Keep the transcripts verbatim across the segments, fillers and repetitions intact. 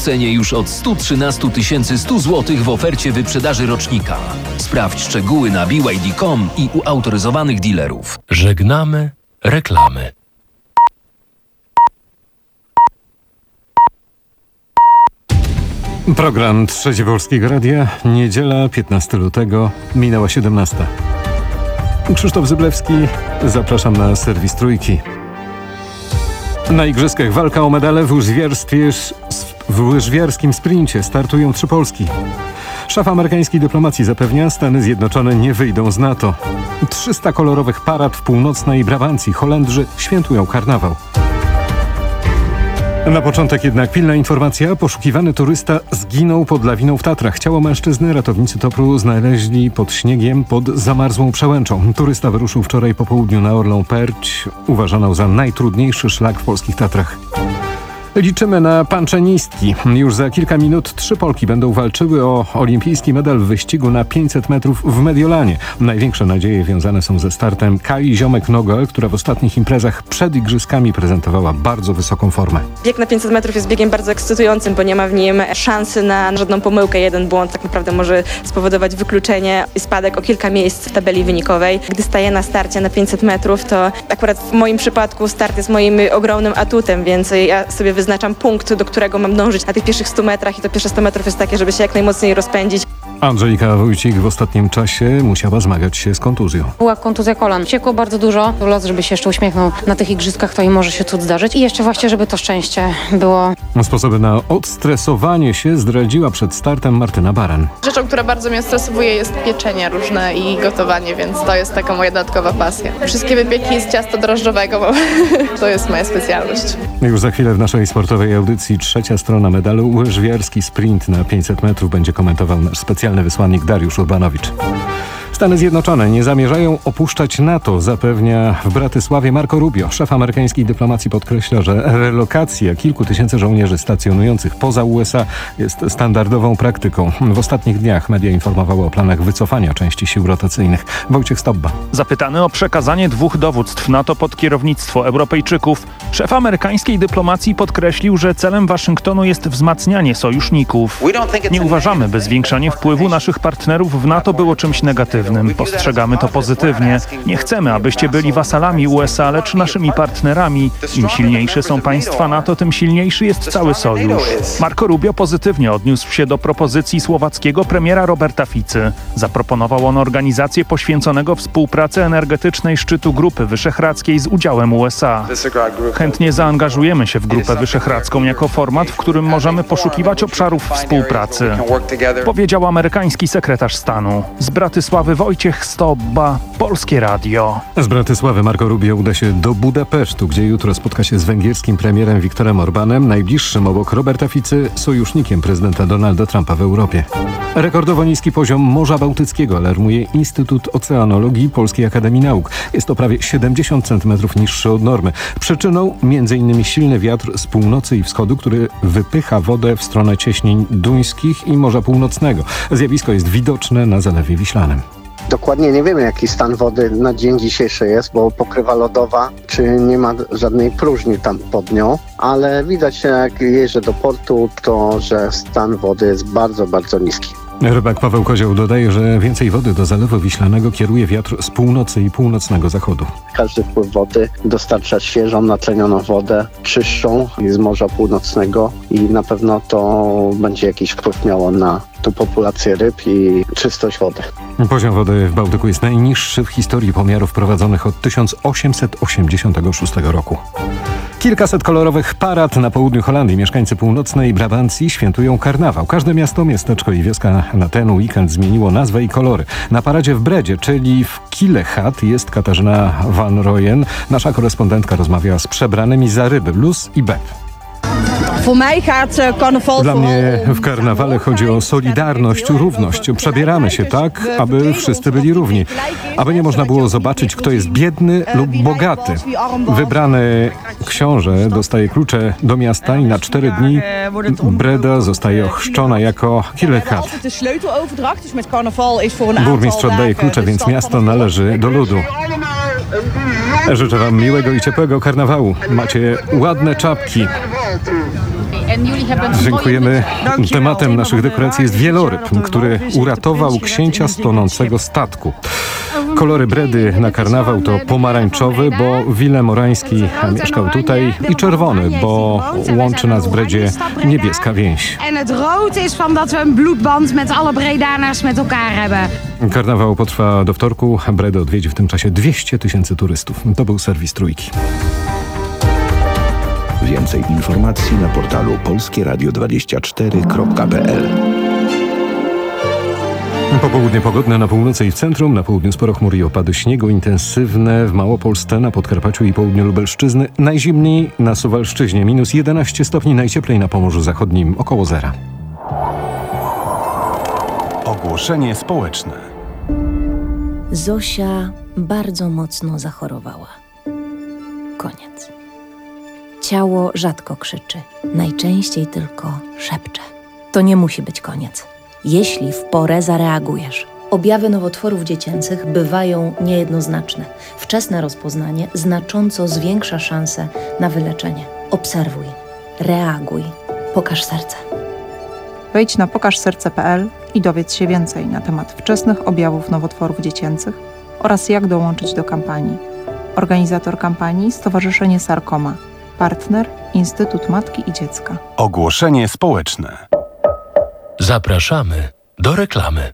cenie już od sto trzynaście tysięcy sto złotych w ofercie wyprzedaży rocznika. Sprawdź szczegóły na b y d kropka com i u autoryzowanych dealerów. Żegnamy reklamy. Program Trzecie Polskiego Radia, niedziela piętnastego lutego, minęła siedemnasta. Krzysztof Zyblewski, zapraszam na serwis Trójki. Na igrzyskach walka o medale w łyżwiarstwie, w łyżwiarskim sprincie startują trzy Polski. Szef amerykańskiej dyplomacji zapewnia, Stany Zjednoczone nie wyjdą z NATO. trzysta kolorowych parad w północnej Brabancji. Holendrzy świętują karnawał. Na początek jednak pilna informacja. Poszukiwany turysta zginął pod lawiną w Tatrach. Ciało mężczyzny ratownicy Topru znaleźli pod śniegiem pod zamarzłą przełęczą. Turysta wyruszył wczoraj po południu na Orlą Perć. Uważano za najtrudniejszy szlak w polskich Tatrach. Liczymy na panczenistki. Już za kilka minut trzy Polki będą walczyły o olimpijski medal w wyścigu na pięćset metrów w Mediolanie. Największe nadzieje wiązane są ze startem Kai Ziomek-Nogel, która w ostatnich imprezach przed igrzyskami prezentowała bardzo wysoką formę. Bieg na pięćset metrów jest biegiem bardzo ekscytującym, bo nie ma w nim szansy na żadną pomyłkę. Jeden błąd tak naprawdę może spowodować wykluczenie i spadek o kilka miejsc w tabeli wynikowej. Gdy staję na starcie na pięćset metrów, to akurat w moim przypadku start jest moim ogromnym atutem, więc ja sobie wyznaczam punkt, do którego mam dążyć na tych pierwszych stu metrach i to pierwsze sto metrów jest takie, żeby się jak najmocniej rozpędzić. Andrzejka Wójcik w ostatnim czasie musiała zmagać się z kontuzją. Była kontuzja kolan. Ciekło bardzo dużo. Los, żeby się jeszcze uśmiechnął na tych igrzyskach, to i może się cud zdarzyć. I jeszcze właśnie, żeby to szczęście było. Sposoby na odstresowanie się zdradziła przed startem Martyna Baran. Rzeczą, która bardzo mnie stresuje, jest pieczenie różne i gotowanie, więc to jest taka moja dodatkowa pasja. Wszystkie wypieki z ciasta drożdżowego, bo to jest moja specjalność. Już za chwilę w naszej sportowej audycji trzecia strona medalu. Łyżwiarski sprint na pięćset metrów będzie komentował nasz specjalny wysłannik Dariusz Urbanowicz. Stany Zjednoczone nie zamierzają opuszczać NATO, zapewnia w Bratysławie Marco Rubio. Szef amerykańskiej dyplomacji podkreśla, że relokacja kilku tysięcy żołnierzy stacjonujących poza U S A jest standardową praktyką. W ostatnich dniach media informowały o planach wycofania części sił rotacyjnych. Wojciech Stobba. Zapytany o przekazanie dwóch dowództw NATO pod kierownictwo Europejczyków, szef amerykańskiej dyplomacji podkreślił, że celem Waszyngtonu jest wzmacnianie sojuszników. Nie uważamy, by zwiększanie wpływu naszych partnerów w NATO było czymś negatywnym. Postrzegamy to pozytywnie. Nie chcemy, abyście byli wasalami U S A, lecz naszymi partnerami. Im silniejsze są państwa NATO, tym silniejszy jest cały sojusz. Marco Rubio pozytywnie odniósł się do propozycji słowackiego premiera Roberta Ficy. Zaproponował on organizację poświęconego współpracy energetycznej szczytu Grupy Wyszehradzkiej z udziałem U S A. Chętnie zaangażujemy się w Grupę Wyszehradzką jako format, w którym możemy poszukiwać obszarów współpracy, powiedział amerykański sekretarz stanu. Z Bratysławy Wojciech Stobba, Polskie Radio. Z Bratysławy Marco Rubio uda się do Budapesztu, gdzie jutro spotka się z węgierskim premierem Viktorem Orbánem, najbliższym obok Roberta Ficy sojusznikiem prezydenta Donalda Trumpa w Europie. Rekordowo niski poziom Morza Bałtyckiego alarmuje Instytut Oceanologii Polskiej Akademii Nauk. Jest to prawie siedemdziesiąt centymetrów niższy od normy. Przyczyną między innymi silny wiatr z północy i wschodu, który wypycha wodę w stronę cieśnin duńskich i Morza Północnego. Zjawisko jest widoczne na Zalewie Wiślanym. Dokładnie nie wiemy, jaki stan wody na dzień dzisiejszy jest, bo pokrywa lodowa, czy nie ma żadnej próżni tam pod nią, ale widać, jak jeżdżę do portu, to że stan wody jest bardzo, bardzo niski. Rybak Paweł Kozioł dodaje, że więcej wody do Zalewu Wiślanego kieruje wiatr z północy i północnego zachodu. Każdy wpływ wody dostarcza świeżą, natlenioną wodę, czystszą z Morza Północnego i na pewno to będzie jakiś wpływ miało na tą populację ryb i czystość wody. Poziom wody w Bałtyku jest najniższy w historii pomiarów prowadzonych od tysiąc osiemset osiemdziesiątego szóstego roku. Kilkaset kolorowych parad na południu Holandii. Mieszkańcy północnej Brabancji świętują karnawał. Każde miasto, miasteczko i wioska na ten weekend zmieniło nazwę i kolory. Na paradzie w Bredzie, czyli w Killehat, jest Katarzyna van Rooyen. Nasza korespondentka rozmawiała z przebranymi za ryby Luz i Beb. Dla mnie w karnawale chodzi o solidarność, równość. Przebieramy się tak, aby wszyscy byli równi. Aby nie można było zobaczyć, kto jest biedny lub bogaty. Wybrany książę dostaje klucze do miasta i na cztery dni Breda zostaje ochrzczona jako Killehat. Burmistrz oddaje klucze, więc miasto należy do ludu. Życzę wam miłego i ciepłego karnawału. Macie ładne czapki. Dziękujemy. Tematem naszych dekoracji jest wieloryb, który uratował księcia z tonącego statku. Kolory Bredy na karnawał to pomarańczowy, bo Willem Orański mieszkał tutaj, i czerwony, bo łączy nas w Bredzie niebieska więź. En het rood is van dat we een bloedband met alle Bredaners met elkaar hebben. Karnawał potrwa do wtorku. Bredę odwiedzi w tym czasie dwieście tysięcy turystów. To był serwis Trójki. Więcej informacji na portalu polskie radio dwadzieścia cztery kropka p l. Popołudnie pogodne na północy i w centrum, na południu sporo chmur i opady śniegu, intensywne w Małopolsce, na Podkarpaciu i południu Lubelszczyzny, najzimniej na Suwalszczyźnie, minus jedenaście stopni, najcieplej na Pomorzu Zachodnim, około zera. Ogłoszenie społeczne. Zosia bardzo mocno zachorowała. Koniec. Ciało rzadko krzyczy, najczęściej tylko szepcze. To nie musi być koniec, jeśli w porę zareagujesz. Objawy nowotworów dziecięcych bywają niejednoznaczne. Wczesne rozpoznanie znacząco zwiększa szanse na wyleczenie. Obserwuj, reaguj, pokaż serce. Wejdź na pokaż serce kropka p l i dowiedz się więcej na temat wczesnych objawów nowotworów dziecięcych oraz jak dołączyć do kampanii. Organizator kampanii Stowarzyszenie Sarkoma. Partner Instytut Matki i Dziecka. Ogłoszenie społeczne. Zapraszamy do reklamy.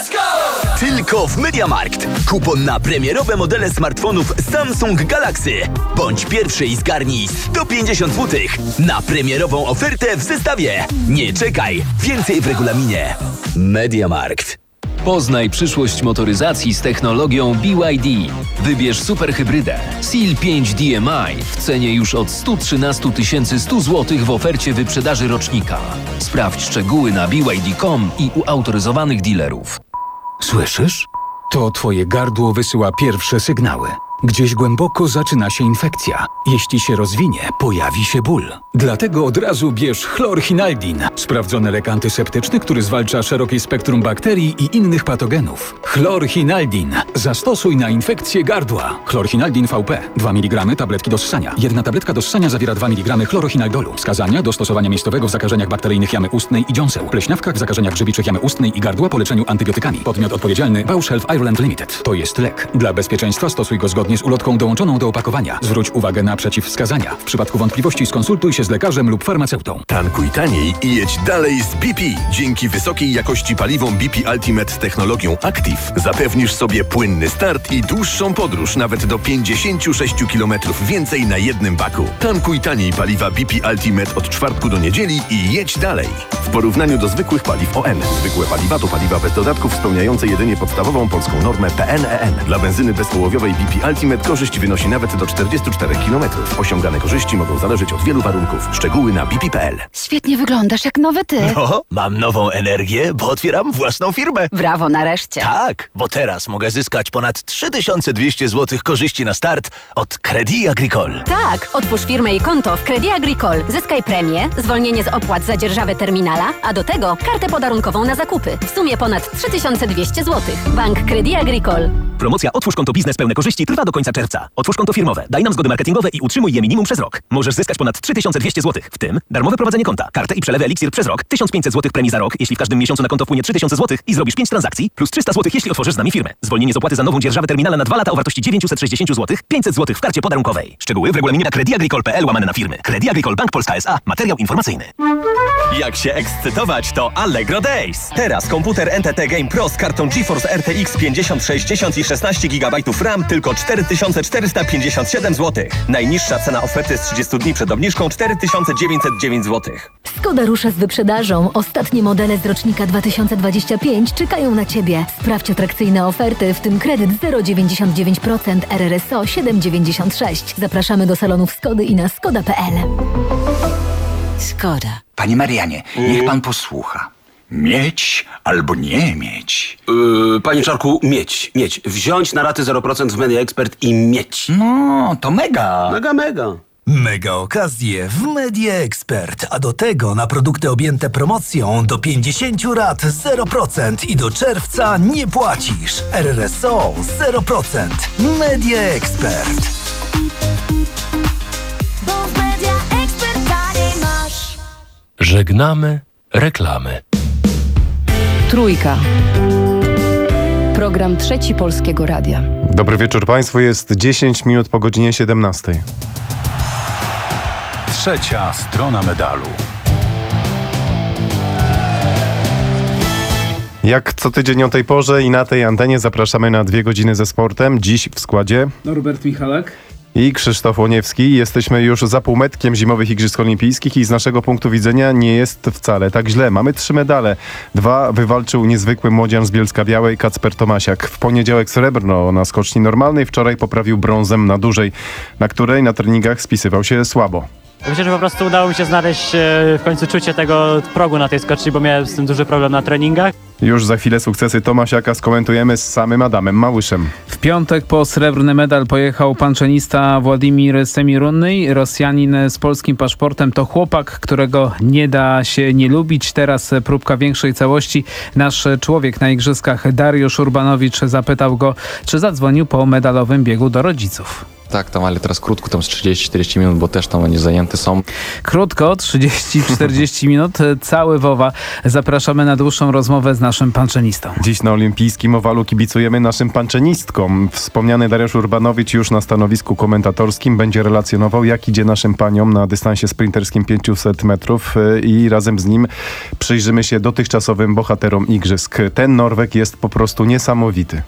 Tylko w MediaMarkt. Kupon na premierowe modele smartfonów Samsung Galaxy. Bądź pierwszy i zgarnij sto pięćdziesiąt złotych na premierową ofertę w zestawie. Nie czekaj, więcej w regulaminie. MediaMarkt. Poznaj przyszłość motoryzacji z technologią B Y D. Wybierz superhybrydę Seal pięć D M I w cenie już od sto trzynaście tysięcy sto złotych w ofercie wyprzedaży rocznika. Sprawdź szczegóły na b y d kropka com i u autoryzowanych dealerów. Słyszysz? To twoje gardło wysyła pierwsze sygnały. Gdzieś głęboko zaczyna się infekcja. Jeśli się rozwinie, pojawi się ból. Dlatego od razu bierz chlorhinaldin. Sprawdzony lek antyseptyczny, który zwalcza szerokie spektrum bakterii i innych patogenów. Chlorhinaldin. Zastosuj na infekcję gardła. Chlorhinaldin V P. dwa miligramy tabletki do ssania. Jedna tabletka do ssania zawiera dwa miligramy chlorochinaldolu. Wskazania do stosowania miejscowego w zakażeniach bakteryjnych jamy ustnej i dziąseł. Pleśniawkach w zakażeniach grzybiczych jamy ustnej i gardła po leczeniu antybiotykami. Podmiot odpowiedzialny Bausch Health Ireland Limited. To jest lek. Dla bezpieczeństwa stosuj go zgodnie z ulotką dołączoną do opakowania. Zwróć uwagę na przeciwwskazania. W przypadku wątpliwości skonsultuj się z lekarzem lub farmaceutą. Tankuj taniej i jedź dalej z B P. Dzięki wysokiej jakości paliwom B P Ultimate z technologią Active zapewnisz sobie płynny start i dłuższą podróż, nawet do pięćdziesiąt sześć kilometrów więcej na jednym baku. Tankuj taniej paliwa B P Ultimate od czwartku do niedzieli i jedź dalej. W porównaniu do zwykłych paliw O N. Zwykłe paliwa to paliwa bez dodatków spełniające jedynie podstawową polską normę P N E N. Dla benzyny bezpołowiowej B P Ultimate korzyść wynosi nawet do czterdziestu czterech kilometrów. Osiągane korzyści mogą zależeć od wielu warunków. Szczegóły na b p kropka p l. Świetnie wyglądasz, jak nowy ty. No, mam nową energię, bo otwieram własną firmę. Brawo, nareszcie. Tak, bo teraz mogę zyskać ponad trzy tysiące dwieście złotych korzyści na start od Crédit Agricole. Tak, otwórz firmę i konto w Crédit Agricole. Zyskaj premię, zwolnienie z opłat za dzierżawę terminala, a do tego kartę podarunkową na zakupy. W sumie ponad trzy tysiące dwieście złotych. Bank Crédit Agricole. Promocja Otwórz konto biznes pełne korzyści trwa do końca czerwca. Otwórz konto firmowe, daj nam zgody marketingowe i utrzymuj je minimum przez rok. Możesz zyskać ponad trzy tysiące dwieście złotych, w tym darmowe prowadzenie konta, kartę i przelewy Eliksir przez rok, tysiąc pięćset złotych premii za rok, jeśli w każdym miesiącu na konto wpłynie trzy tysiące złotych i zrobisz pięć transakcji, plus trzysta złotych, jeśli otworzysz z nami firmę. Zwolnienie z opłaty za nową dzierżawę terminala na dwa lata o wartości dziewięćset sześćdziesiąt złotych, pięćset złotych w karcie podarunkowej. Szczegóły w regulaminie na crediagricole kropka p l łamane na firmy. Crédit Agricole Bank Polska S A. Materiał informacyjny. Jak się ekscytować, to Allegro Days. Teraz komputer N T T Game Pro z kartą GeForce R T X pięćdziesiąt sześćdziesiąt i szesnaście gigabajtów RAM tylko cztery tysiące czterysta pięćdziesiąt siedem złotych. Najniższa cena oferty z trzydziestu dni przed obniżką cztery tysiące dziewięćset dziewięć złotych. Skoda rusza z wyprzedażą. Ostatnie modele z rocznika dwa tysiące dwudziestego piątego czekają na Ciebie. Sprawdź atrakcyjne oferty, w tym kredyt zero przecinek dziewięćdziesiąt dziewięć procent, R R S O siedem przecinek dziewięćdziesiąt sześć. Zapraszamy do salonów Skody i na skoda kropka p l. Skoda. Panie Marianie, niech pan posłucha. Mieć albo nie mieć. Yy, panie Czarku, mieć, mieć. Wziąć na raty zero procent w Media Expert i mieć. No, to mega. Mega, mega. Mega okazje w Media Expert, a do tego na produkty objęte promocją do pięćdziesięciu rat zero procent i do czerwca nie płacisz. R R S O zero procent. Media Expert. Bo w Media Expert taniej masz. Żegnamy reklamy. Trójka. Program Trzeci Polskiego Radia. Dobry wieczór Państwu, jest dziesięć minut po godzinie siedemnastej. Trzecia strona medalu. Jak co tydzień o tej porze i na tej antenie zapraszamy na dwie godziny ze sportem. Dziś w składzie Norbert Michalak i Krzysztof Łoniewski. Jesteśmy już za półmetkiem zimowych Igrzysk Olimpijskich i z naszego punktu widzenia nie jest wcale tak źle. Mamy trzy medale. Dwa wywalczył niezwykły młodzian z Bielska-Białej Kacper Tomasiak. W poniedziałek srebrno na skoczni normalnej, wczoraj poprawił brązem na dużej, na której na treningach spisywał się słabo. Myślę, że po prostu udało mi się znaleźć w końcu czucie tego progu na tej skoczni, bo miałem z tym duży problem na treningach. Już za chwilę sukcesy Tomasiaka skomentujemy z samym Adamem Małyszem. W piątek po srebrny medal pojechał panczenista Władimir Semirunny. Rosjanin z polskim paszportem to chłopak, którego nie da się nie lubić. Teraz próbka większej całości. Nasz człowiek na igrzyskach Dariusz Urbanowicz zapytał go, czy zadzwonił po medalowym biegu do rodziców. Tak, tam, ale teraz krótko, tam z trzydzieści czterdzieści minut, bo też tam oni zajęte są. Krótko, trzydzieści czterdzieści minut, cały Wowa. Zapraszamy na dłuższą rozmowę z naszym panczenistą. Dziś na olimpijskim owalu kibicujemy naszym panczenistkom. Wspomniany Dariusz Urbanowicz już na stanowisku komentatorskim będzie relacjonował, jak idzie naszym paniom na dystansie sprinterskim pięćset metrów i razem z nim przyjrzymy się dotychczasowym bohaterom igrzysk. Ten Norweg jest po prostu niesamowity.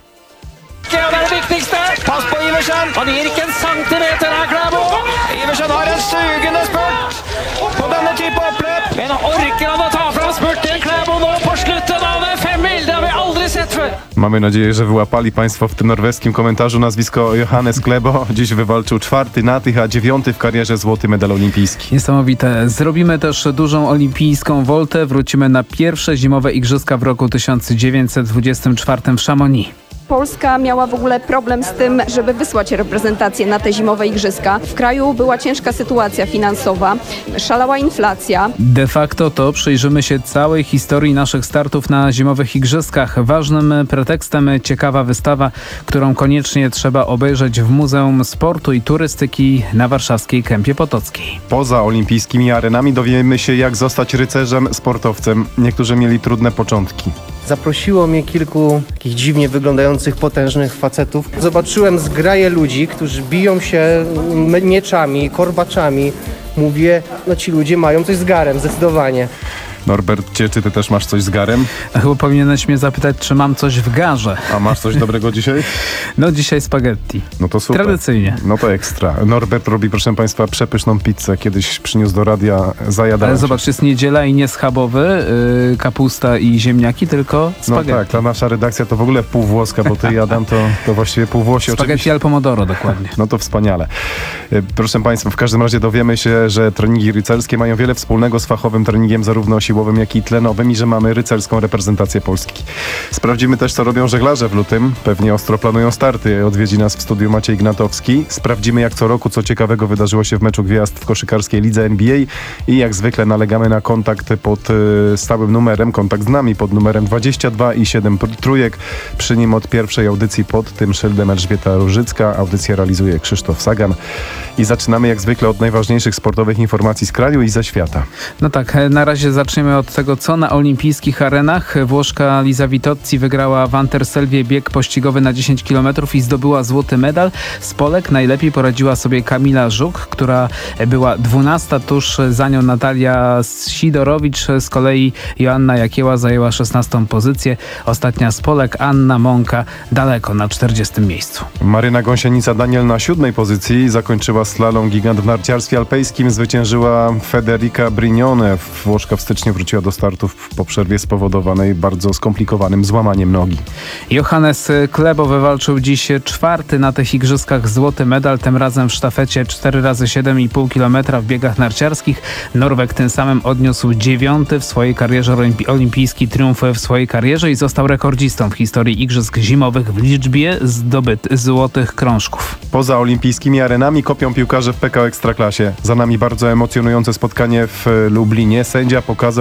Pass på Iversen, han gir ikke en centimeter av Klæbo. Iversen har en sugende spurt på denne type oppløp. Men orker han å ta fram spurten Klæbo nå på slutten av en femmil? Det har vi aldri sett før. Mamy nadzieję, że wyłapali Państwo w tym norweskim komentarzu nazwisko Johannes Klæbo. Dziś wywalczył czwarty na tych, a dziewiąty w karierze złoty medal olimpijski. Niesamowite. Zrobimy też dużą olimpijską woltę. Wrócimy na pierwsze zimowe igrzyska w roku tysiąc dziewięćset dwudziestym czwartym w Chamonix. Polska miała w ogóle problem z tym, żeby wysłać reprezentację na te zimowe igrzyska. W kraju była ciężka sytuacja finansowa, szalała inflacja. De facto to przyjrzymy się całej historii naszych startów na zimowych igrzyskach. Ważnym pretekstem ciekawa wystawa, którą koniecznie trzeba obejrzeć w Muzeum Sportu i Turystyki na warszawskiej Kępie Potockiej. Poza olimpijskimi arenami dowiemy się, jak zostać rycerzem, sportowcem. Niektórzy mieli trudne początki. Zaprosiło mnie kilku takich dziwnie wyglądających, potężnych facetów. Zobaczyłem zgraję ludzi, którzy biją się mieczami, korbaczami. Mówię, no ci ludzie mają coś z garem, zdecydowanie. Norbercie, czy ty też masz coś z garem? A chyba powinieneś mnie zapytać, czy mam coś w garze. A masz coś dobrego dzisiaj? No dzisiaj spaghetti. No to super. Tradycyjnie. No to ekstra. Norbert robi, proszę Państwa, przepyszną pizzę. Kiedyś przyniósł do radia, zajadałem. Ale zobacz, jest niedziela i nie schabowy, yy, kapusta i ziemniaki, tylko spaghetti. No tak, ta nasza redakcja to w ogóle półwłoska, bo ty i Adam to, to właściwie półwłosi. Spaghetti oczywiście. al pomodoro, dokładnie. No to wspaniale. Proszę Państwa, w każdym razie dowiemy się, że treningi rycerskie mają wiele wspólnego z fachowym treningiem zarówno siłowym, jak i tlenowym i że mamy rycerską reprezentację Polski. Sprawdzimy też, co robią żeglarze w lutym. Pewnie ostro planują starty. Odwiedzi nas w studiu Maciej Gnatowski. Sprawdzimy, jak co roku, co ciekawego wydarzyło się w meczu gwiazd w koszykarskiej lidze N B A i jak zwykle nalegamy na kontakt pod y, stałym numerem, kontakt z nami pod numerem dwadzieścia dwa i siedem trójek. Przy nim od pierwszej audycji pod tym szyldem Elżbieta Różycka. Audycję realizuje Krzysztof Sagan. I zaczynamy jak zwykle od najważniejszych sportowych informacji z kraju i ze świata. No tak, na razie zaczniemy od tego, co na olimpijskich arenach. Włoszka Lisa Vitozzi wygrała w Anterselwie bieg pościgowy na dziesięć kilometrów i zdobyła złoty medal. Z Polek najlepiej poradziła sobie Kamila Żuk, która była dwunasta, tuż za nią Natalia Sidorowicz. Z kolei Joanna Jakieła zajęła szesnastą pozycję. Ostatnia z Polek, Anna Mąka, daleko na czterdziestym miejscu. Maryna Gąsienica-Daniel na siódmej pozycji zakończyła slalom gigant w narciarstwie alpejskim. Zwyciężyła Federica Brignone. Włoszka w styczniu wróciła do startów po przerwie spowodowanej bardzo skomplikowanym złamaniem nogi. Johannes Klæbo wywalczył dziś czwarty na tych igrzyskach złoty medal, tym razem w sztafecie cztery razy siedem i pół kilometra w biegach narciarskich. Norweg tym samym odniósł dziewiąty w swojej karierze olimpi- olimpijski triumf w swojej karierze i został rekordzistą w historii igrzysk zimowych w liczbie zdobytych złotych krążków. Poza olimpijskimi arenami kopią piłkarze w P K O Ekstraklasie. Za nami bardzo emocjonujące spotkanie w Lublinie. Sędzia pokazał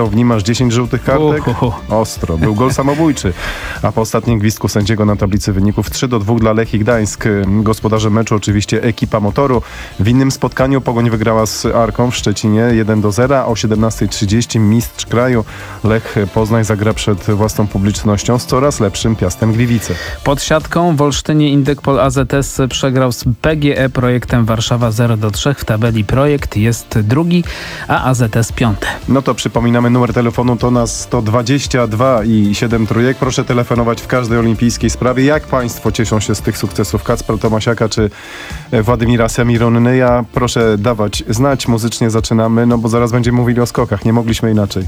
wylizał w nim aż dziesięć żółtych kartek. Uhuhu. Ostro. Był gol samobójczy. A po ostatnim gwizdku sędziego na tablicy wyników trzy do dwóch dla Lechii Gdańsk. Gospodarzem meczu oczywiście ekipa Motoru. W innym spotkaniu Pogoń wygrała z Arką w Szczecinie jeden do zera. O siedemnasta trzydzieści mistrz kraju Lech Poznań zagra przed własną publicznością z coraz lepszym Piastem Gliwice. Pod siatką w Olsztynie Indykpol A Z S przegrał z P G E Projektem Warszawa zero do trzech. W tabeli Projekt jest drugi, a A Z S piąty. No to przypominamy, numer telefonu to na sto dwadzieścia dwa i siedem trójek. Proszę telefonować w każdej olimpijskiej sprawie. Jak państwo cieszą się z tych sukcesów Kacpra Tomasiaka czy Władimira Semironneja? Proszę dawać znać. Muzycznie zaczynamy, no bo zaraz będziemy mówili o skokach. Nie mogliśmy inaczej.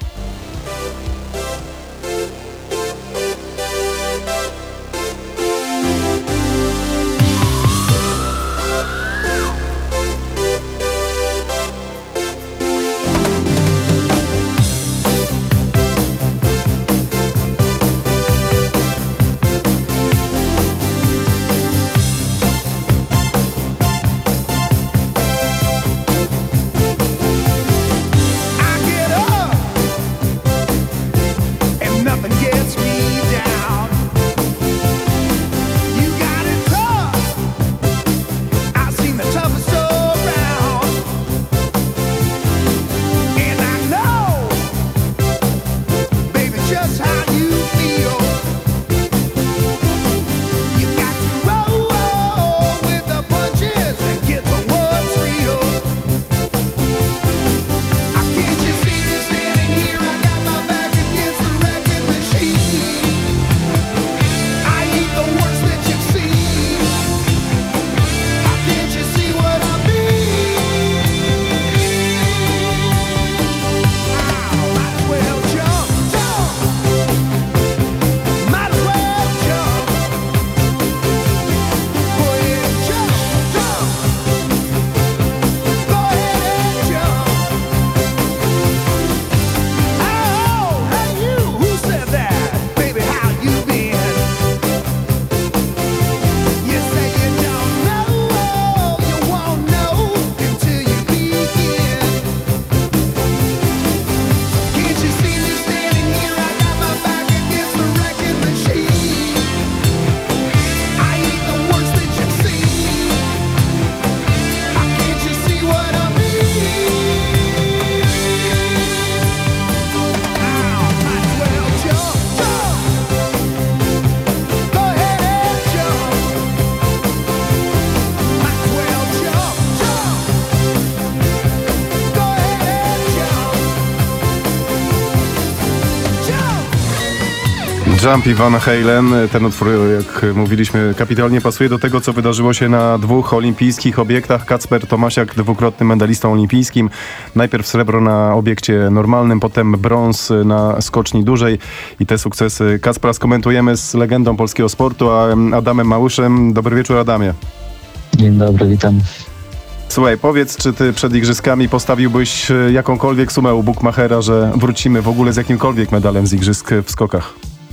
Jump i Van Halen, ten utwór, jak mówiliśmy, kapitalnie pasuje do tego, co wydarzyło się na dwóch olimpijskich obiektach. Kacper Tomasiak, dwukrotnym medalistą olimpijskim. Najpierw srebro na obiekcie normalnym, potem brąz na skoczni dużej. I te sukcesy Kacpra skomentujemy z legendą polskiego sportu, a Adamem Małyszem. Dobry wieczór, Adamie. Dzień dobry, witam. Słuchaj, powiedz, czy ty przed igrzyskami postawiłbyś jakąkolwiek sumę u Bukmachera, że wrócimy w ogóle z jakimkolwiek medalem z igrzysk w skokach?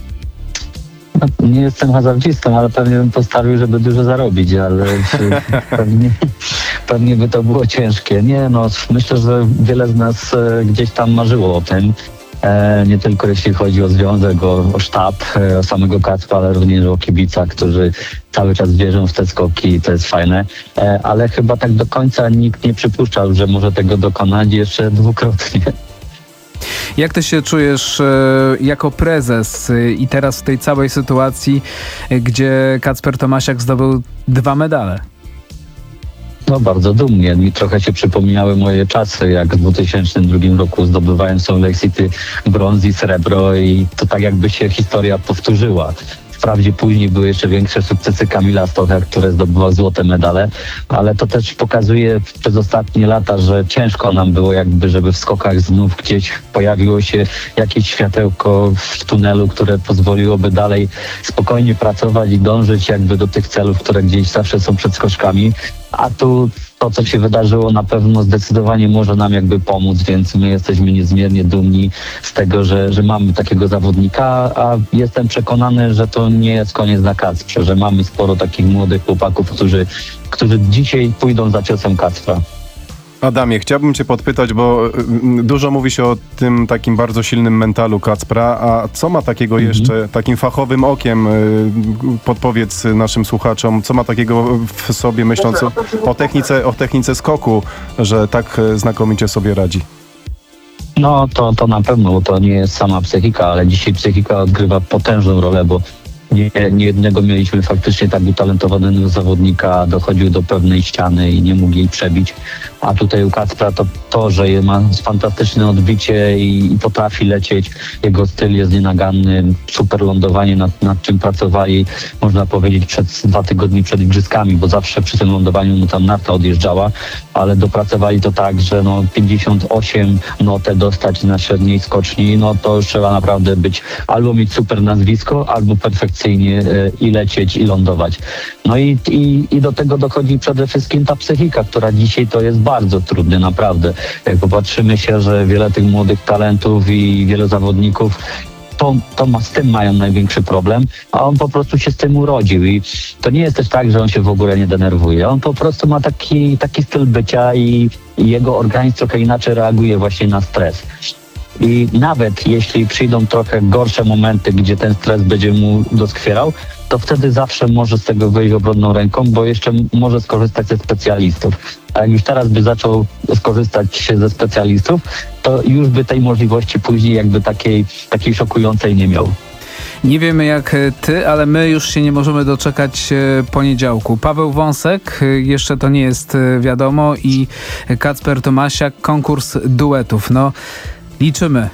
No, nie jestem hazardzistą, ale pewnie bym postawił, żeby dużo zarobić, ale pewnie, pewnie by to było ciężkie. Nie, no myślę, że wiele z nas e, gdzieś tam marzyło o tym. E, nie tylko jeśli chodzi o związek, o, o sztab, e, o samego Kacpra, ale również o kibica, którzy cały czas wierzą w te skoki i to jest fajne. E, ale chyba tak do końca nikt nie przypuszczał, że może tego dokonać jeszcze dwukrotnie. Jak ty się czujesz e, jako prezes e, i teraz w tej całej sytuacji, e, gdzie Kacper Tomasiak zdobył dwa medale? No bardzo dumnie. Mi trochę się przypomniały moje czasy, jak w dwa tysiące drugim roku zdobywałem Salt Lake City brąz i srebro i to tak jakby się historia powtórzyła. Wprawdzie później były jeszcze większe sukcesy Kamila Stocha, które zdobywał złote medale, ale to też pokazuje przez ostatnie lata, że ciężko nam było jakby, żeby w skokach znów gdzieś pojawiło się jakieś światełko w tunelu, które pozwoliłoby dalej spokojnie pracować i dążyć jakby do tych celów, które gdzieś zawsze są przed skoczkami. A tu to, co się wydarzyło, na pewno zdecydowanie może nam jakby pomóc, więc my jesteśmy niezmiernie dumni z tego, że, że mamy takiego zawodnika, a jestem przekonany, że to nie jest koniec na Kacprze, że mamy sporo takich młodych chłopaków, którzy, którzy dzisiaj pójdą za ciosem Kacpra. Adamie, chciałbym cię podpytać, bo dużo mówi się o tym takim bardzo silnym mentalu Kacpra, a co ma takiego mhm. jeszcze, takim fachowym okiem, podpowiedz naszym słuchaczom, co ma takiego w sobie, myśląc o, o technice, o technice skoku, że tak znakomicie sobie radzi? No to, to na pewno, bo to nie jest sama psychika, ale dzisiaj psychika odgrywa potężną rolę, bo Nie, nie jednego mieliśmy faktycznie tak utalentowanego zawodnika, dochodził do pewnej ściany i nie mógł jej przebić. A tutaj u Kacpra to, to że ma fantastyczne odbicie i, i potrafi lecieć. Jego styl jest nienaganny, super lądowanie, nad, nad czym pracowali, można powiedzieć, przed dwa tygodnie przed igrzyskami, bo zawsze przy tym lądowaniu mu tam narta odjeżdżała, ale dopracowali to tak, że no pięćdziesiąt osiem notę dostać na średniej skoczni, no to trzeba naprawdę być, albo mieć super nazwisko, albo perfekcyjnie i lecieć, i lądować. No i, i, i do tego dochodzi przede wszystkim ta psychika, która dzisiaj to jest bardzo trudne, naprawdę. Jak popatrzymy się, że wiele tych młodych talentów i wiele zawodników to, to ma, z tym mają największy problem, a on po prostu się z tym urodził i to nie jest też tak, że on się w ogóle nie denerwuje. On po prostu ma taki, taki styl bycia i, i jego organizm trochę inaczej reaguje właśnie na stres. I nawet jeśli przyjdą trochę gorsze momenty, gdzie ten stres będzie mu doskwierał, to wtedy zawsze może z tego wyjść obronną ręką, bo jeszcze może skorzystać ze specjalistów. A jak już teraz by zaczął skorzystać ze specjalistów, to już by tej możliwości później jakby takiej, takiej szokującej nie miał. Nie wiemy jak ty, ale my już się nie możemy doczekać poniedziałku. Paweł Wąsek, jeszcze to nie jest wiadomo, i Kacper Tomasiak, konkurs duetów. No, liczymy.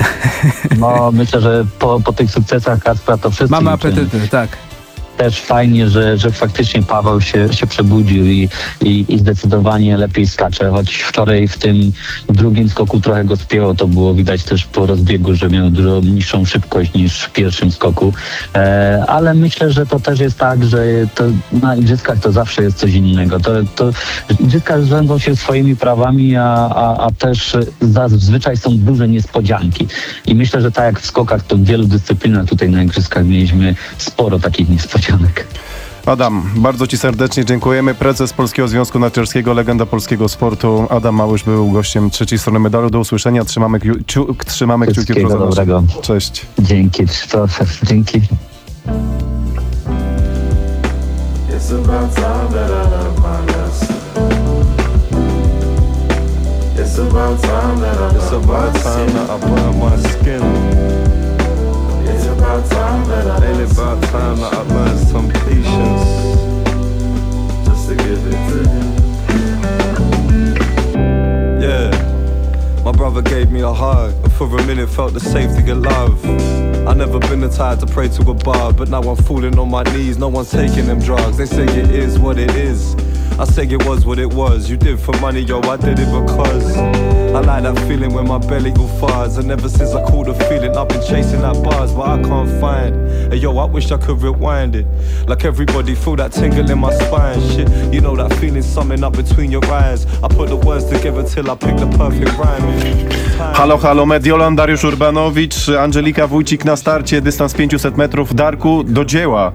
No, myślę, że po, po tych sukcesach Kacpra to wszyscy mamy liczymy. apetyty, tak. Też fajnie, że, że faktycznie Paweł się, się przebudził i, i, i zdecydowanie lepiej skacze, choć wczoraj w tym drugim skoku trochę go spięło, to było widać też po rozbiegu, że miał dużo niższą szybkość niż w pierwszym skoku, e, ale myślę, że to też jest tak, że to na igrzyskach to zawsze jest coś innego. To, to igrzyska rządzą się swoimi prawami, a, a, a też zazwyczaj są duże niespodzianki i myślę, że tak jak w skokach, to w wielu dyscyplinach tutaj na igrzyskach mieliśmy sporo takich niespodzianek. Adam, bardzo ci serdecznie dziękujemy. Prezes Polskiego Związku Narciarskiego, legenda polskiego sportu. Adam Małysz był gościem trzeciej strony medalu. Do usłyszenia. Trzymamy, kciu, trzymamy kciuki jutro za dobrego. Cześć. Dzięki. Dzięki. It's about time that I learned my lesson. It's about time that I It's about time that I put on my skin. It's about time that I Ain't about time that I learned some patience just to give it to you. Yeah, my brother gave me a hug, and for a minute felt the safety of love. I never been the type to pray to a bar, but now I'm falling on my knees. No one's taking them drugs. They say it is what it is. I say it was what it was. You did for money, yo, I did it because I like that feeling when my belly go fuzz. And ever since I caught the feeling, I've been chasing that buzz, but I can't find. Hey, yo, I wish I could rewind it. Like everybody, feel that tingle in my spine. Shit, you know that feeling summing up between your eyes. I put the words together till I pick the perfect rhyme. Halo, halo, Mediolan, Dariusz Urbanowicz, Angelika Wójcik na starcie, dystans pięćset metrów. Darku, do dzieła.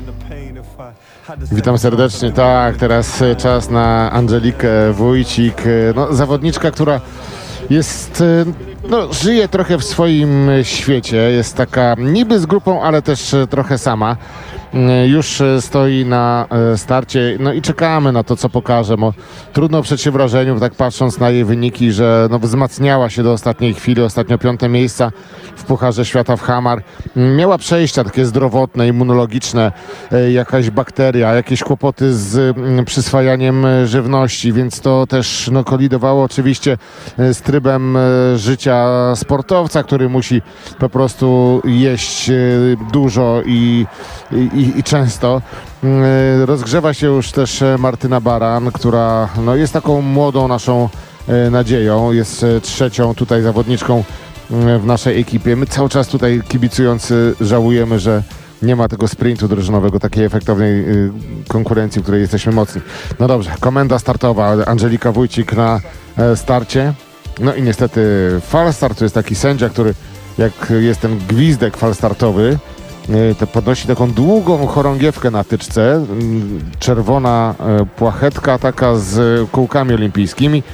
Witam serdecznie. Tak, teraz czas na Angelikę Wójcik. No, zawodniczka, która jest, no, żyje trochę w swoim świecie. Jest taka niby z grupą, ale też trochę sama. Już stoi na starcie, no i czekamy na to, co pokaże. Bo trudno oprzeć się wrażeniu, tak patrząc na jej wyniki, że no, wzmacniała się do ostatniej chwili, ostatnio piąte miejsca w Pucharze Świata w Hamar. Miała przejścia takie zdrowotne, immunologiczne, jakaś bakteria, jakieś kłopoty z przyswajaniem żywności, więc to też no, kolidowało oczywiście z trybem życia sportowca, który musi po prostu jeść dużo i, i I, i często. Rozgrzewa się już też Martyna Baran, która no, jest taką młodą naszą nadzieją, jest trzecią tutaj zawodniczką w naszej ekipie. My cały czas tutaj kibicujący żałujemy, że nie ma tego sprintu drużynowego, takiej efektownej konkurencji, w której jesteśmy mocni. No dobrze, komenda startowa, Angelika Wójcik na starcie. No i niestety falstart to jest taki sędzia, który jak jest ten gwizdek falstartowy, to podnosi taką długą chorągiewkę na tyczce, czerwona płachetka taka z kółkami olimpijskimi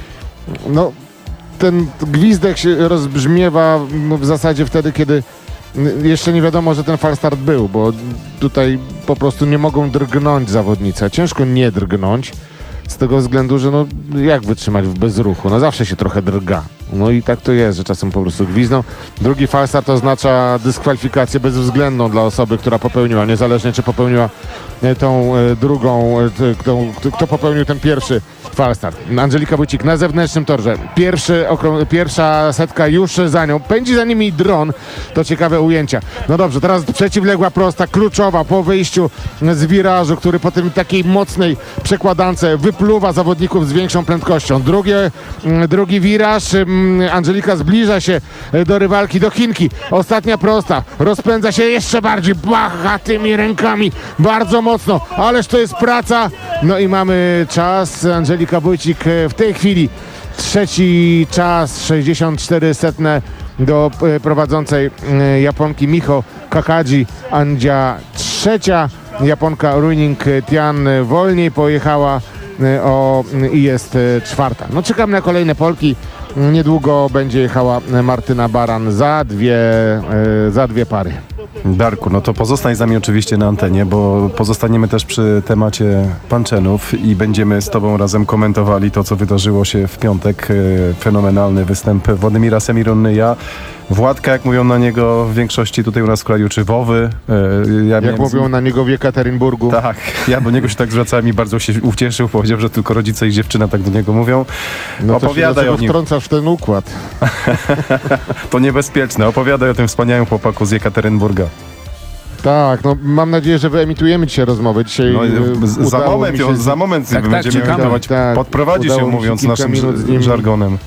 no ten gwizdek się rozbrzmiewa w zasadzie wtedy, kiedy jeszcze nie wiadomo, że ten falstart był, bo tutaj po prostu nie mogą drgnąć zawodnicy. Ciężko nie drgnąć z tego względu, że no jak wytrzymać w bezruchu? No zawsze się trochę drga. No i tak to jest, że czasem po prostu gwizną. Drugi falstart oznacza dyskwalifikację bezwzględną dla osoby, która popełniła, niezależnie czy popełniła tą drugą, kto, kto popełnił ten pierwszy falstart. Angelika Wójcik na zewnętrznym torze. Pierwszy, okrą, pierwsza setka już za nią. Pędzi za nimi dron. To ciekawe ujęcia. No dobrze, teraz przeciwległa prosta, kluczowa po wyjściu z wirażu, który po tym takiej mocnej przekładance wypluwa zawodników z większą prędkością. Drugie, drugi wiraż. Angelika zbliża się do rywalki, do Chinki. Ostatnia prosta. Rozpędza się jeszcze bardziej. Bacha tymi rękami. Bardzo mocno. Ależ to jest praca. No i mamy czas. Angelika Wójcik w tej chwili trzeci czas, sześćdziesiąt cztery setne do prowadzącej Japonki Miho Kakadzi. Andzia trzecia. Japonka Ruining Tian wolniej pojechała o, i jest czwarta. No czekam na kolejne Polki. Niedługo będzie jechała Martyna Baran za dwie, za dwie pary. Darku, no to pozostań z nami oczywiście na antenie, bo pozostaniemy też przy temacie panczenów i będziemy z tobą razem komentowali to, co wydarzyło się w piątek. Fenomenalny występ Władimira Semironyja. Władka, jak mówią na niego w większości tutaj u nas w kraju, czy Wowy. Ja jak mówią z... na niego w Jekaterynburgu. Tak, ja do niego się tak zwracałem i bardzo się ucieszył, powiedział, że tylko rodzice i dziewczyna tak do niego mówią. No opowiadaj to o nim. Wtrącasz w ten układ. To niebezpieczne. Opowiadaj o tym wspaniałym chłopaku z Jekaterynburga. Tak, no mam nadzieję, że wyemitujemy dzisiaj rozmowę. Dzisiaj no, z, za, moment, ją, z... za moment tak, będziemy tak, emitować. Tak, podprowadzi się, mówiąc naszym nim... żargonem.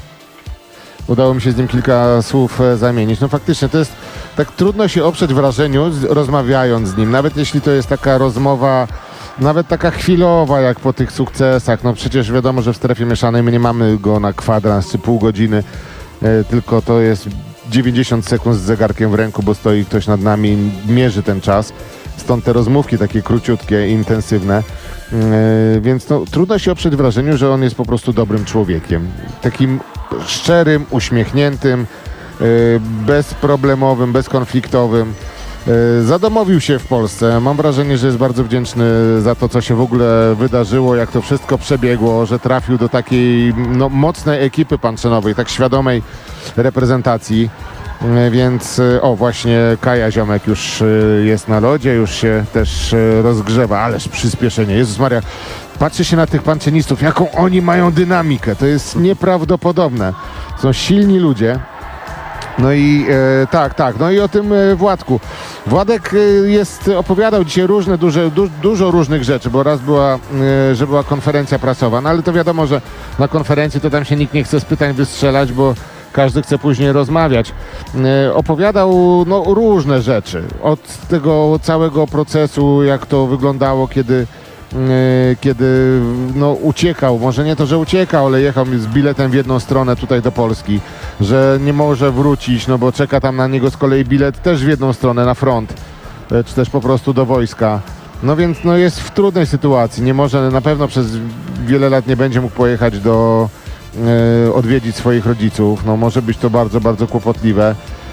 Udało mi się z nim kilka słów zamienić. No faktycznie to jest, tak trudno się oprzeć wrażeniu, z, rozmawiając z nim, nawet jeśli to jest taka rozmowa, nawet taka chwilowa, jak po tych sukcesach. No przecież wiadomo, że w strefie mieszanej my nie mamy go na kwadrans czy pół godziny, e, tylko to jest dziewięćdziesiąt sekund z zegarkiem w ręku, bo stoi ktoś nad nami i mierzy ten czas. Stąd te rozmówki takie króciutkie, intensywne. Yy, więc no, trudno się oprzeć wrażeniu, że on jest po prostu dobrym człowiekiem. Takim szczerym, uśmiechniętym, yy, bezproblemowym, bezkonfliktowym. Yy, zadomowił się w Polsce. Mam wrażenie, że jest bardzo wdzięczny za to, co się w ogóle wydarzyło, jak to wszystko przebiegło, że trafił do takiej no, mocnej ekipy panczenowej, tak świadomej reprezentacji. Więc o właśnie Kaja Ziomek już jest na lodzie, już się też rozgrzewa, ależ przyspieszenie. Jezus Maria, patrzę się na tych panczenistów, jaką oni mają dynamikę, to jest nieprawdopodobne. Są silni ludzie. No i e, tak, tak, no i o tym e, Władku. Władek e, jest, opowiadał dzisiaj różne, duże, du, dużo różnych rzeczy, bo raz była, e, że była konferencja prasowa, no ale to wiadomo, że na konferencji to tam się nikt nie chce z pytań wystrzelać, bo każdy chce później rozmawiać. E, opowiadał no, różne rzeczy. Od tego całego procesu, jak to wyglądało, kiedy, e, kiedy no, uciekał. Może nie to, że uciekał, ale jechał z biletem w jedną stronę tutaj do Polski. Że nie może wrócić, no bo czeka tam na niego z kolei bilet też w jedną stronę, na front. E, czy też po prostu do wojska. No więc no, jest w trudnej sytuacji. Nie może, na pewno przez wiele lat nie będzie mógł pojechać do odwiedzić swoich rodziców. No może być to bardzo, bardzo kłopotliwe,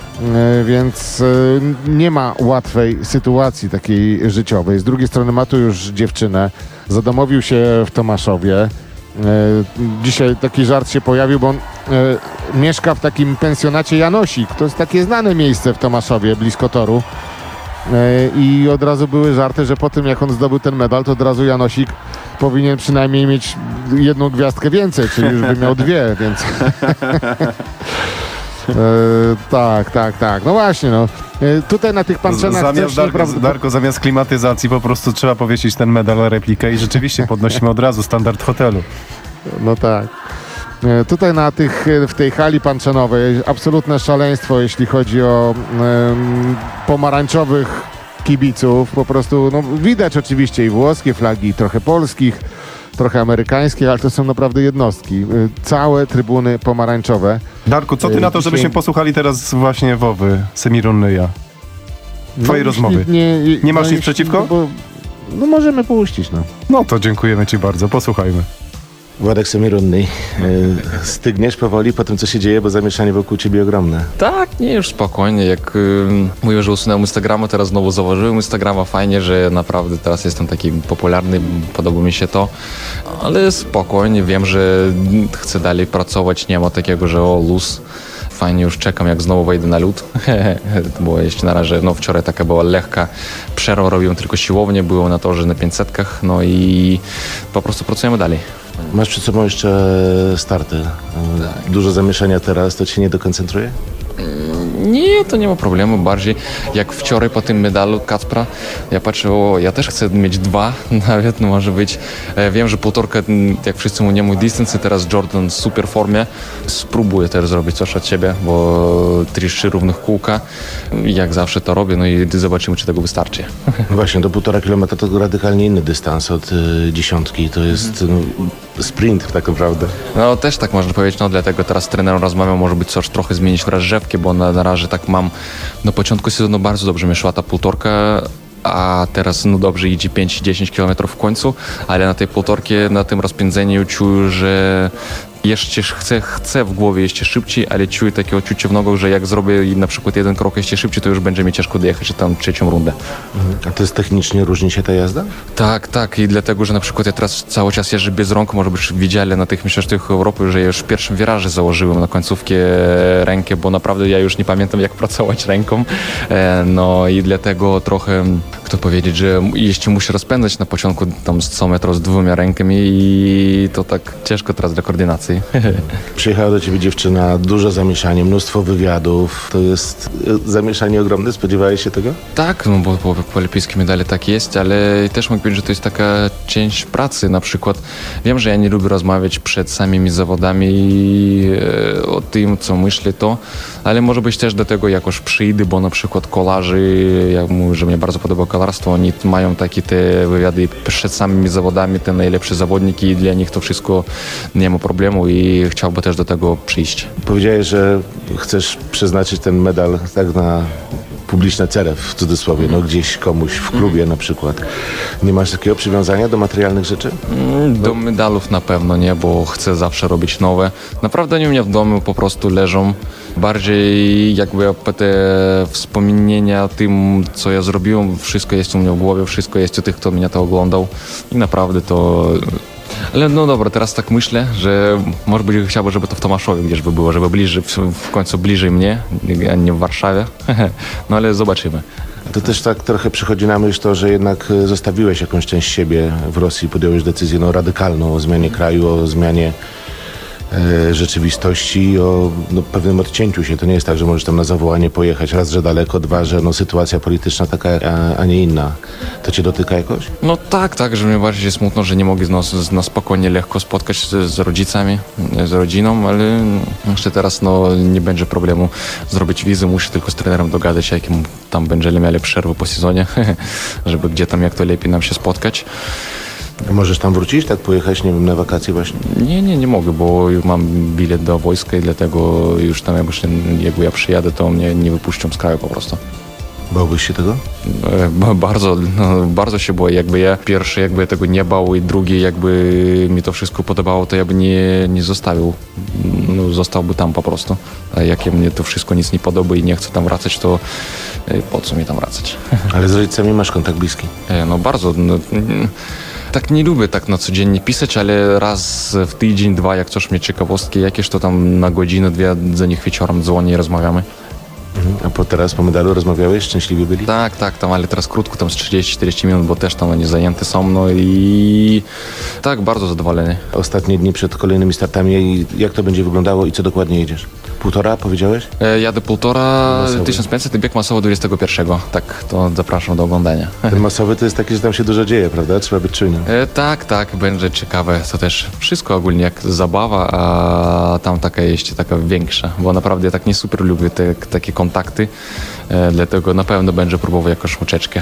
więc nie ma łatwej sytuacji takiej życiowej. Z drugiej strony ma tu już dziewczynę, zadomowił się w Tomaszowie. Dzisiaj taki żart się pojawił, bo on mieszka w takim pensjonacie Janosik. To jest takie znane miejsce w Tomaszowie, blisko toru. I od razu były żarty, że po tym jak on zdobył ten medal, to od razu Janosik powinien przynajmniej mieć jedną gwiazdkę więcej, czyli już by miał dwie, więc... e, tak, tak, tak. No właśnie, no. E, tutaj na tych panczenach... Zamiast, Darko, nieprawd... Darko, zamiast klimatyzacji po prostu trzeba powiesić ten medal, replikę i rzeczywiście podnosimy od razu standard hotelu. No tak. Tutaj na tych, w tej hali panczenowej absolutne szaleństwo, jeśli chodzi o um, pomarańczowych kibiców. Po prostu no, widać oczywiście i włoskie flagi, i trochę polskich, trochę amerykańskich, ale to są naprawdę jednostki. Całe trybuny pomarańczowe. Darku, co ty na to, żebyśmy posłuchali teraz właśnie Wowy Semironyja? Twojej no, rozmowy. Nie, nie, nie masz no, nic przeciwko? No, bo, no możemy puścić, no. No to dziękujemy ci bardzo, posłuchajmy. Władek Semirunny, yy, stygniesz powoli po tym, co się dzieje, bo zamieszanie wokół ciebie ogromne. Tak, nie, już spokojnie. Jak y, mówię, że usunąłem Instagrama, teraz znowu założyłem Instagrama. Fajnie, że naprawdę teraz jestem taki popularny, podoba mi się to. Ale spokojnie, wiem, że chcę dalej pracować, nie ma takiego, że o, luz. Fajnie, już czekam, jak znowu wejdę na lód, bo jeszcze na razie, no wczoraj taka była lekka przerwa, robiłem tylko siłownię, byłem na torze na pięćsetkach, no i po prostu pracujemy dalej. Masz przed sobą jeszcze starty. Tak. Dużo zamieszania teraz, to cię nie dekoncentruje? Nie, to nie ma problemu. Bardziej jak wczoraj po tym medalu Kacpra, ja patrzę, o, ja też chcę mieć dwa, nawet no może być. Wiem, że półtorka, jak wszyscy mówią, mój dystans, teraz Jordan w super formie. Spróbuję też zrobić coś od siebie, bo trzy trzy równych kółka, jak zawsze to robię, no i zobaczymy, czy tego wystarczy. Właśnie, do półtora kilometra to radykalnie inny dystans od y, dziesiątki, to jest no, sprint tak naprawdę. No też tak można powiedzieć, no dlatego teraz z trenerem rozmawiam, może być coś trochę zmienić w rozgrzewkę, bo na, na razie tak mam, na początku sezonu bardzo dobrze mi szła ta półtorka, a teraz no dobrze idzie pięć dziesięć kilometrów w końcu, ale na tej półtorkie, na tym rozpędzeniu czuję, że jeszcze chcę, chcę w głowie jeszcze szybciej, ale czuję takie odczucie w nogach, że jak zrobię na przykład jeden krok jeszcze szybciej, to już będzie mi ciężko dojechać tam trzecią rundę. A to jest technicznie różni się ta jazda? Tak, tak i dlatego, że na przykład ja teraz cały czas jeżdżę bez rąk, może byś widzieli na tych mistrzostwach Europy, że ja już w pierwszym wirażu założyłem na końcówkę rękę, bo naprawdę ja już nie pamiętam, jak pracować ręką, no i dlatego trochę, kto powiedzieć, że jeśli muszę rozpędzać na początku tam sto metrów z dwoma rękami i to tak ciężko teraz dla koordynacji. Przyjechała do ciebie dziewczyna, duże zamieszanie, mnóstwo wywiadów. To jest zamieszanie ogromne, spodziewałeś się tego? Tak, no bo po, po olimpijskim medale tak jest, ale też mogę powiedzieć, że to jest taka część pracy. Na przykład wiem, że ja nie lubię rozmawiać przed samymi zawodami e, o tym, co myślę to, ale może być też do tego jakoś przyjdę, bo na przykład kolarzy, jak mówię, że mnie bardzo podoba kolarstwo, oni mają takie te wywiady przed samymi zawodami, te najlepsze zawodniki i dla nich to wszystko nie ma problemu i chciałby też do tego przyjść. Powiedziałeś, że chcesz przeznaczyć ten medal tak na publiczne cele, w cudzysłowie, no gdzieś komuś w klubie na przykład. Nie masz takiego przywiązania do materialnych rzeczy? Do medalów na pewno nie, bo chcę zawsze robić nowe. Naprawdę nie u mnie w domu po prostu leżą. Bardziej jakby te wspomnienia o tym, co ja zrobiłem, wszystko jest u mnie w głowie, wszystko jest u tych, kto mnie to oglądał i naprawdę to... Ale no dobra, teraz tak myślę, że może być chciałbym, żeby to w Tomaszowie gdzieś by było, żeby bliżej, w końcu bliżej mnie, a nie w Warszawie. No ale zobaczymy. To też tak trochę przychodzi na myśl to, że jednak zostawiłeś jakąś część siebie w Rosji, podjąłeś decyzję no, radykalną o zmianie kraju, o zmianie e, rzeczywistości, o no, pewnym odcięciu się. To nie jest tak, że możesz tam na zawołanie pojechać, raz, że daleko, dwa, że no, sytuacja polityczna taka, a, a nie inna. To cię dotyka jakoś? No tak, tak, że mnie bardziej smutno, że nie mogę no, na spokojnie, lekko spotkać z, z rodzicami, z rodziną, ale jeszcze teraz no, nie będzie problemu zrobić wizy, muszę tylko z trenerem dogadać, jakim tam będziemy mieli przerwę po sezonie, żeby gdzie tam jak to lepiej nam się spotkać. Możesz tam wrócić, tak pojechać, nie wiem, na wakacje właśnie? Nie, nie, nie mogę, bo mam bilet do wojska i dlatego już tam jak, jak ja przyjadę, to mnie nie wypuszczą z kraju po prostu. Bałbyś się tego? E, bardzo, no, bardzo się boję. Jakby ja pierwszy jakby tego nie bał i drugi jakby mi to wszystko podobało, to ja by nie, nie zostawił. No, zostałby tam po prostu. A jak mnie to wszystko nic nie podoba i nie chcę tam wracać, to e, po co mi tam wracać? Ale z rodzicami masz kontakt bliski? E, no bardzo. No, tak nie lubię tak na codziennie pisać, ale raz w tydzień, dwa, jak coś mnie ciekawostki jakieś, to tam na godzinę, dwie za nich wieczorem dzwonię i rozmawiamy. A po teraz po medalu rozmawiałeś? Szczęśliwi byli? Tak, tak, tam, ale teraz krótko, tam z trzydzieści czterdzieści minut, bo też tam oni zajęte są, no i tak, bardzo zadowolony. Ostatnie dni przed kolejnymi startami, jak to będzie wyglądało i co dokładnie jedziesz? Półtora, powiedziałeś? E, jadę półtora, tysiąc pięćset i bieg masowy dwudziestego pierwszego, tak, to zapraszam do oglądania. Ten masowy to jest taki, że tam się dużo dzieje, prawda? Trzeba być czujnym. E, tak, tak, będzie ciekawe, to też wszystko ogólnie jak zabawa, a tam taka jeszcze taka większa, bo naprawdę ja tak nie super lubię te takie kontakty, e, dlatego na pewno będzie próbował jakąś ucieczkę.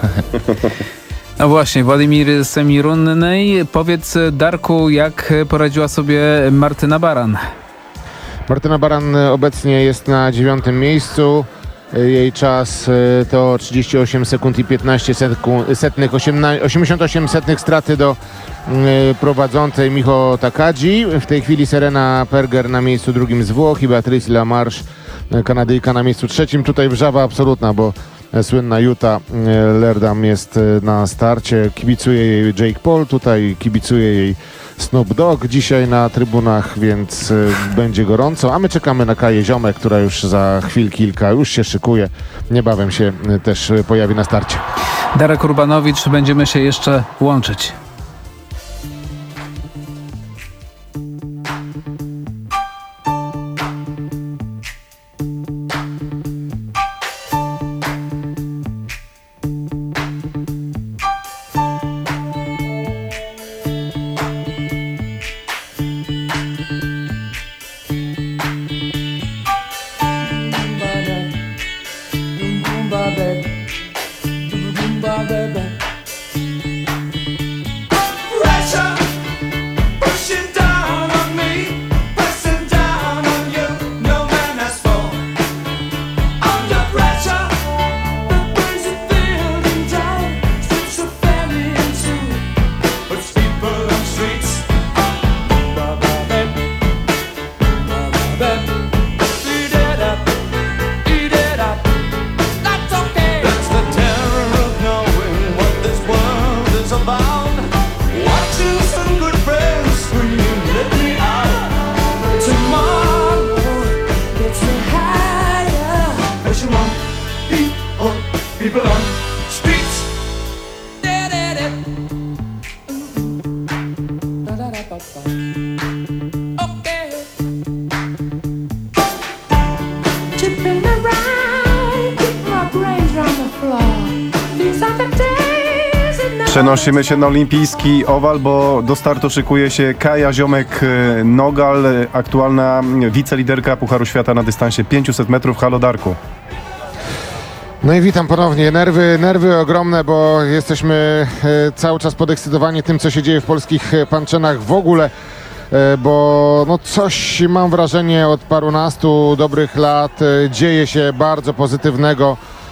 No właśnie, Władimir Semirunny. Powiedz, Darku, jak poradziła sobie Martyna Baran? Martyna Baran obecnie jest na dziewiątym miejscu. Jej czas e, to trzydzieści osiem sekund i piętnaście sekund, setnych, osiemdziesiąt osiem setnych straty do e, prowadzącej Miho Takagi. W tej chwili Serena Perger na miejscu drugim z Włoch i Beatrice Lamarche, Kanadyjka, na miejscu trzecim. Tutaj wrzawa absolutna, bo słynna Jutta Leerdam jest na starcie. Kibicuje jej Jake Paul, tutaj kibicuje jej Snoop Dogg dzisiaj na trybunach, więc będzie gorąco. A my czekamy na Kaję Ziomek, która już za chwil kilka już się szykuje. Niebawem się też pojawi na starcie. Darek Urbanowicz, będziemy się jeszcze łączyć. Przenosimy się na olimpijski owal, bo do startu szykuje się Kaja Ziomek-Nogal, aktualna wiceliderka Pucharu Świata na dystansie pięćset metrów. Halo Darku. No i witam ponownie. Nerwy, nerwy ogromne, bo jesteśmy e, cały czas podekscytowani tym, co się dzieje w polskich panczenach w ogóle, e, bo no coś, mam wrażenie, od parunastu dobrych lat e, dzieje się bardzo pozytywnego.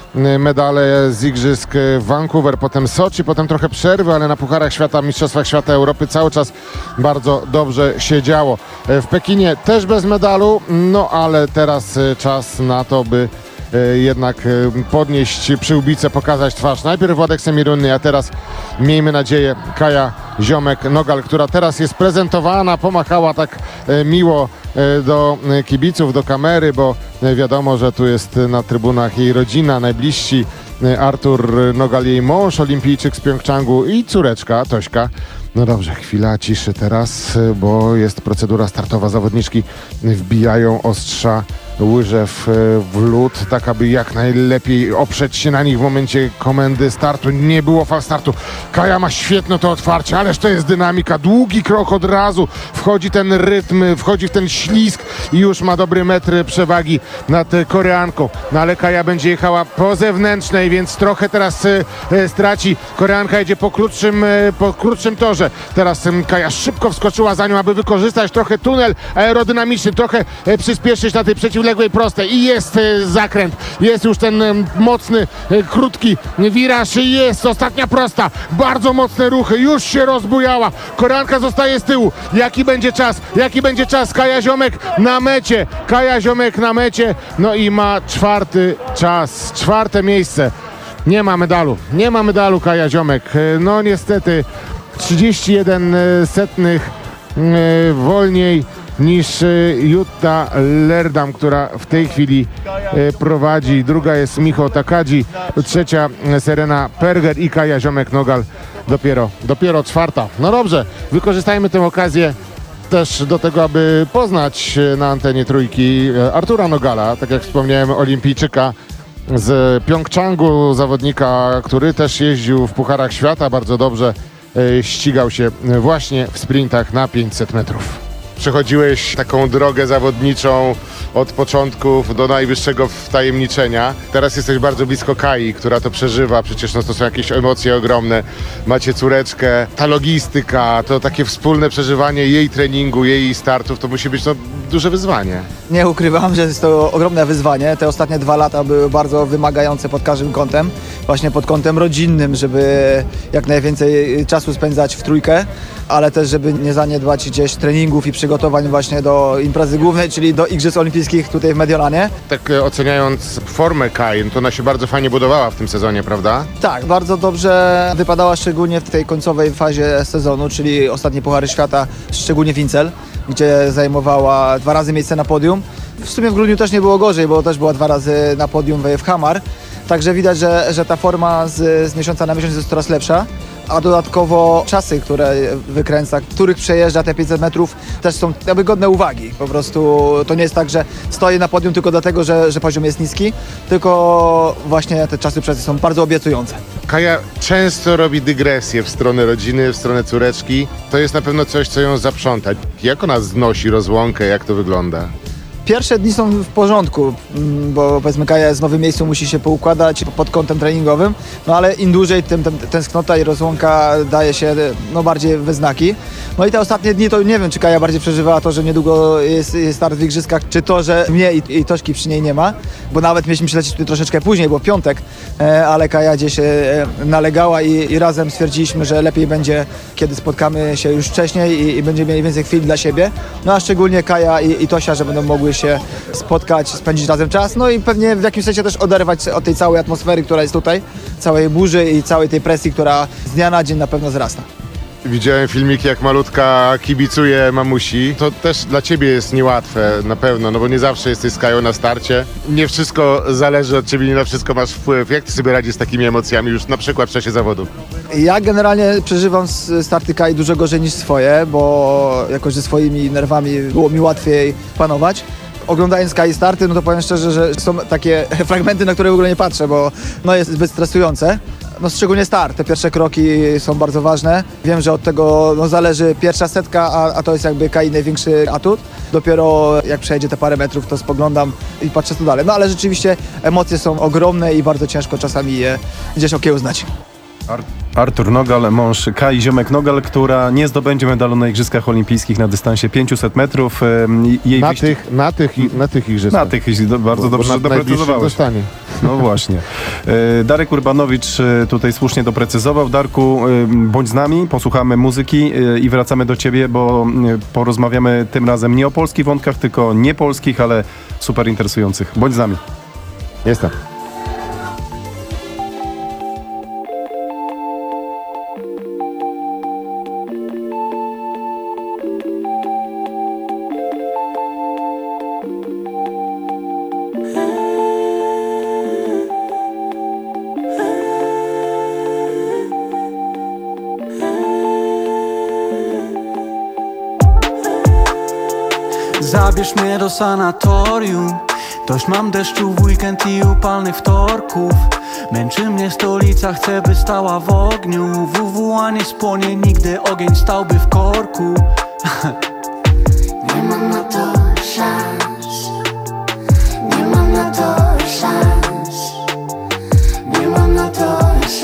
Medale z igrzysk w Vancouver, potem Soczi, potem trochę przerwy, ale na Pucharach Świata, Mistrzostwach Świata Europy cały czas bardzo dobrze się działo. W Pekinie też bez medalu, no ale teraz czas na to, by jednak podnieść przyłbicę, pokazać twarz. Najpierw Władek Semirunny, a teraz, miejmy nadzieję, Kaja Ziomek-Nogal, która teraz jest prezentowana, pomachała tak miło do kibiców, do kamery, bo wiadomo, że tu jest na trybunach jej rodzina, najbliżsi, Artur Nogal, jej mąż, olimpijczyk z Pjongczangu, i córeczka Tośka. No dobrze, chwila ciszy teraz, bo jest procedura startowa. Zawodniczki wbijają ostrza łyżew w lód, tak aby jak najlepiej oprzeć się na nich w momencie komendy startu. Nie było fal startu. Kaja ma świetne to otwarcie, ależ to jest dynamika. Długi krok od razu. Wchodzi ten rytm, wchodzi w ten ślizg i już ma dobry metr przewagi nad Koreanką. No ale Kaja będzie jechała po zewnętrznej, więc trochę teraz e, straci. Koreanka jedzie po krótszym, e, po krótszym torze. Teraz e, Kaja szybko wskoczyła za nią, aby wykorzystać trochę tunel aerodynamiczny, trochę e, przyspieszyć na tej przeciwległej prostej. I jest e, zakręt. Jest już ten e, mocny, e, krótki wiraż. I jest ostatnia prosta. Bardzo mocne ruchy. Już się rozbujała. Koreanka zostaje z tyłu. Jaki będzie czas? Jaki będzie czas? Kaja Ziomek na mecie. Kaja Ziomek na mecie. No i ma czwarty czas. Czwarte miejsce. Nie ma medalu. Nie ma medalu Kaja Ziomek. No niestety trzydzieści jeden setnych e, wolniej niż Jutta Leerdam, która w tej chwili e, prowadzi. Druga jest Miho Takagi, trzecia Serena Perger i Kaja Ziomek-Nogal dopiero, dopiero czwarta. No dobrze, wykorzystajmy tę okazję też do tego, aby poznać na antenie Trójki Artura Nogala, tak jak wspomniałem, olimpijczyka z Pjongczangu, zawodnika, który też jeździł w Pucharach Świata, bardzo dobrze e, ścigał się właśnie w sprintach na pięćset metrów. Przechodziłeś taką drogę zawodniczą od początków do najwyższego wtajemniczenia. Teraz jesteś bardzo blisko Kai, która to przeżywa. Przecież no, to są jakieś emocje ogromne. Macie córeczkę, ta logistyka, to takie wspólne przeżywanie jej treningu, jej startów, to musi być no, duże wyzwanie. Nie ukrywam, że jest to ogromne wyzwanie. Te ostatnie dwa lata były bardzo wymagające pod każdym kątem. Właśnie pod kątem rodzinnym, żeby jak najwięcej czasu spędzać w trójkę, ale też, żeby nie zaniedbać gdzieś treningów i przygotowań właśnie do imprezy głównej, czyli do Igrzysk Olimpijskich tutaj w Mediolanie. Tak e, oceniając formę Kai, to ona się bardzo fajnie budowała w tym sezonie, prawda? Tak, bardzo dobrze wypadała szczególnie w tej końcowej fazie sezonu, czyli ostatnie Puchary Świata, szczególnie w Incel, gdzie zajmowała dwa razy miejsce na podium. W sumie w grudniu też nie było gorzej, bo też była dwa razy na podium w Hamar. Także widać, że, że ta forma z, z miesiąca na miesiąc jest coraz lepsza, a dodatkowo czasy, które wykręca, których przejeżdża te pięćset metrów, też są jakby godne uwagi. Po prostu to nie jest tak, że stoję na podium tylko dlatego, że, że poziom jest niski, tylko właśnie te czasy przejazdy są bardzo obiecujące. Kaja często robi dygresję w stronę rodziny, w stronę córeczki. To jest na pewno coś, co ją zaprząta. Jak ona znosi rozłąkę, jak to wygląda? Pierwsze dni są w porządku, bo powiedzmy Kaja jest w nowym miejscu, musi się poukładać pod kątem treningowym, no ale im dłużej, tym, tym tęsknota i rozłąka daje się no, bardziej we znaki. No i te ostatnie dni to nie wiem, czy Kaja bardziej przeżywała to, że niedługo jest, jest start w Igrzyskach, czy to, że mnie i, i Tośki przy niej nie ma, bo nawet mieliśmy przylecieć tutaj troszeczkę później, bo piątek, ale Kaja gdzieś nalegała i, i razem stwierdziliśmy, że lepiej będzie, kiedy spotkamy się już wcześniej i, i będziemy mieli więcej chwil dla siebie, no a szczególnie Kaja i, i Tosia, że będą mogły się spotkać, spędzić razem czas, no i pewnie w jakimś sensie też oderwać od tej całej atmosfery, która jest tutaj, całej burzy i całej tej presji, która z dnia na dzień na pewno wzrasta. Widziałem filmiki, jak malutka kibicuje mamusi. To też dla ciebie jest niełatwe, na pewno, no bo nie zawsze jesteś z Kają na starcie. Nie wszystko zależy od ciebie, nie na wszystko masz wpływ. Jak ty sobie radzisz z takimi emocjami już na przykład w czasie zawodu? Ja generalnie przeżywam starty Kai dużo gorzej niż swoje, bo jakoś ze swoimi nerwami było mi łatwiej panować. Oglądając Kai starty, no to powiem szczerze, że są takie fragmenty, na które w ogóle nie patrzę, bo no jest zbyt stresujące. No szczególnie start, te pierwsze kroki są bardzo ważne. Wiem, że od tego no, zależy pierwsza setka, a, a to jest jakby Kai największy atut. Dopiero jak przejdzie te parę metrów, to spoglądam i patrzę co dalej. No ale rzeczywiście emocje są ogromne i bardzo ciężko czasami je gdzieś okiełznać. Ar- Artur Nogal, mąż Kai Ziomek-Nogal, która nie zdobędzie medalu na Igrzyskach Olimpijskich na dystansie pięćset metrów. Jej na, wyścig... tych, na, tych, na tych Igrzyskach. Na tych, bardzo bo, dobrze, że doprecyzowałeś. No właśnie. Darek Urbanowicz tutaj słusznie doprecyzował. Darku, bądź z nami, posłuchamy muzyki i wracamy do ciebie, bo porozmawiamy tym razem nie o polskich wątkach, tylko nie polskich, ale super interesujących. Bądź z nami. Jestem. Zabierz mnie do sanatorium. Dość mam deszczu w weekend i upalnych wtorków. Męczy mnie stolica, chcę by stała w ogniu. W W A nie spłonie, nigdy ogień stałby w korku. Nie mam na to szans. Nie mam na to szans. Nie mam na to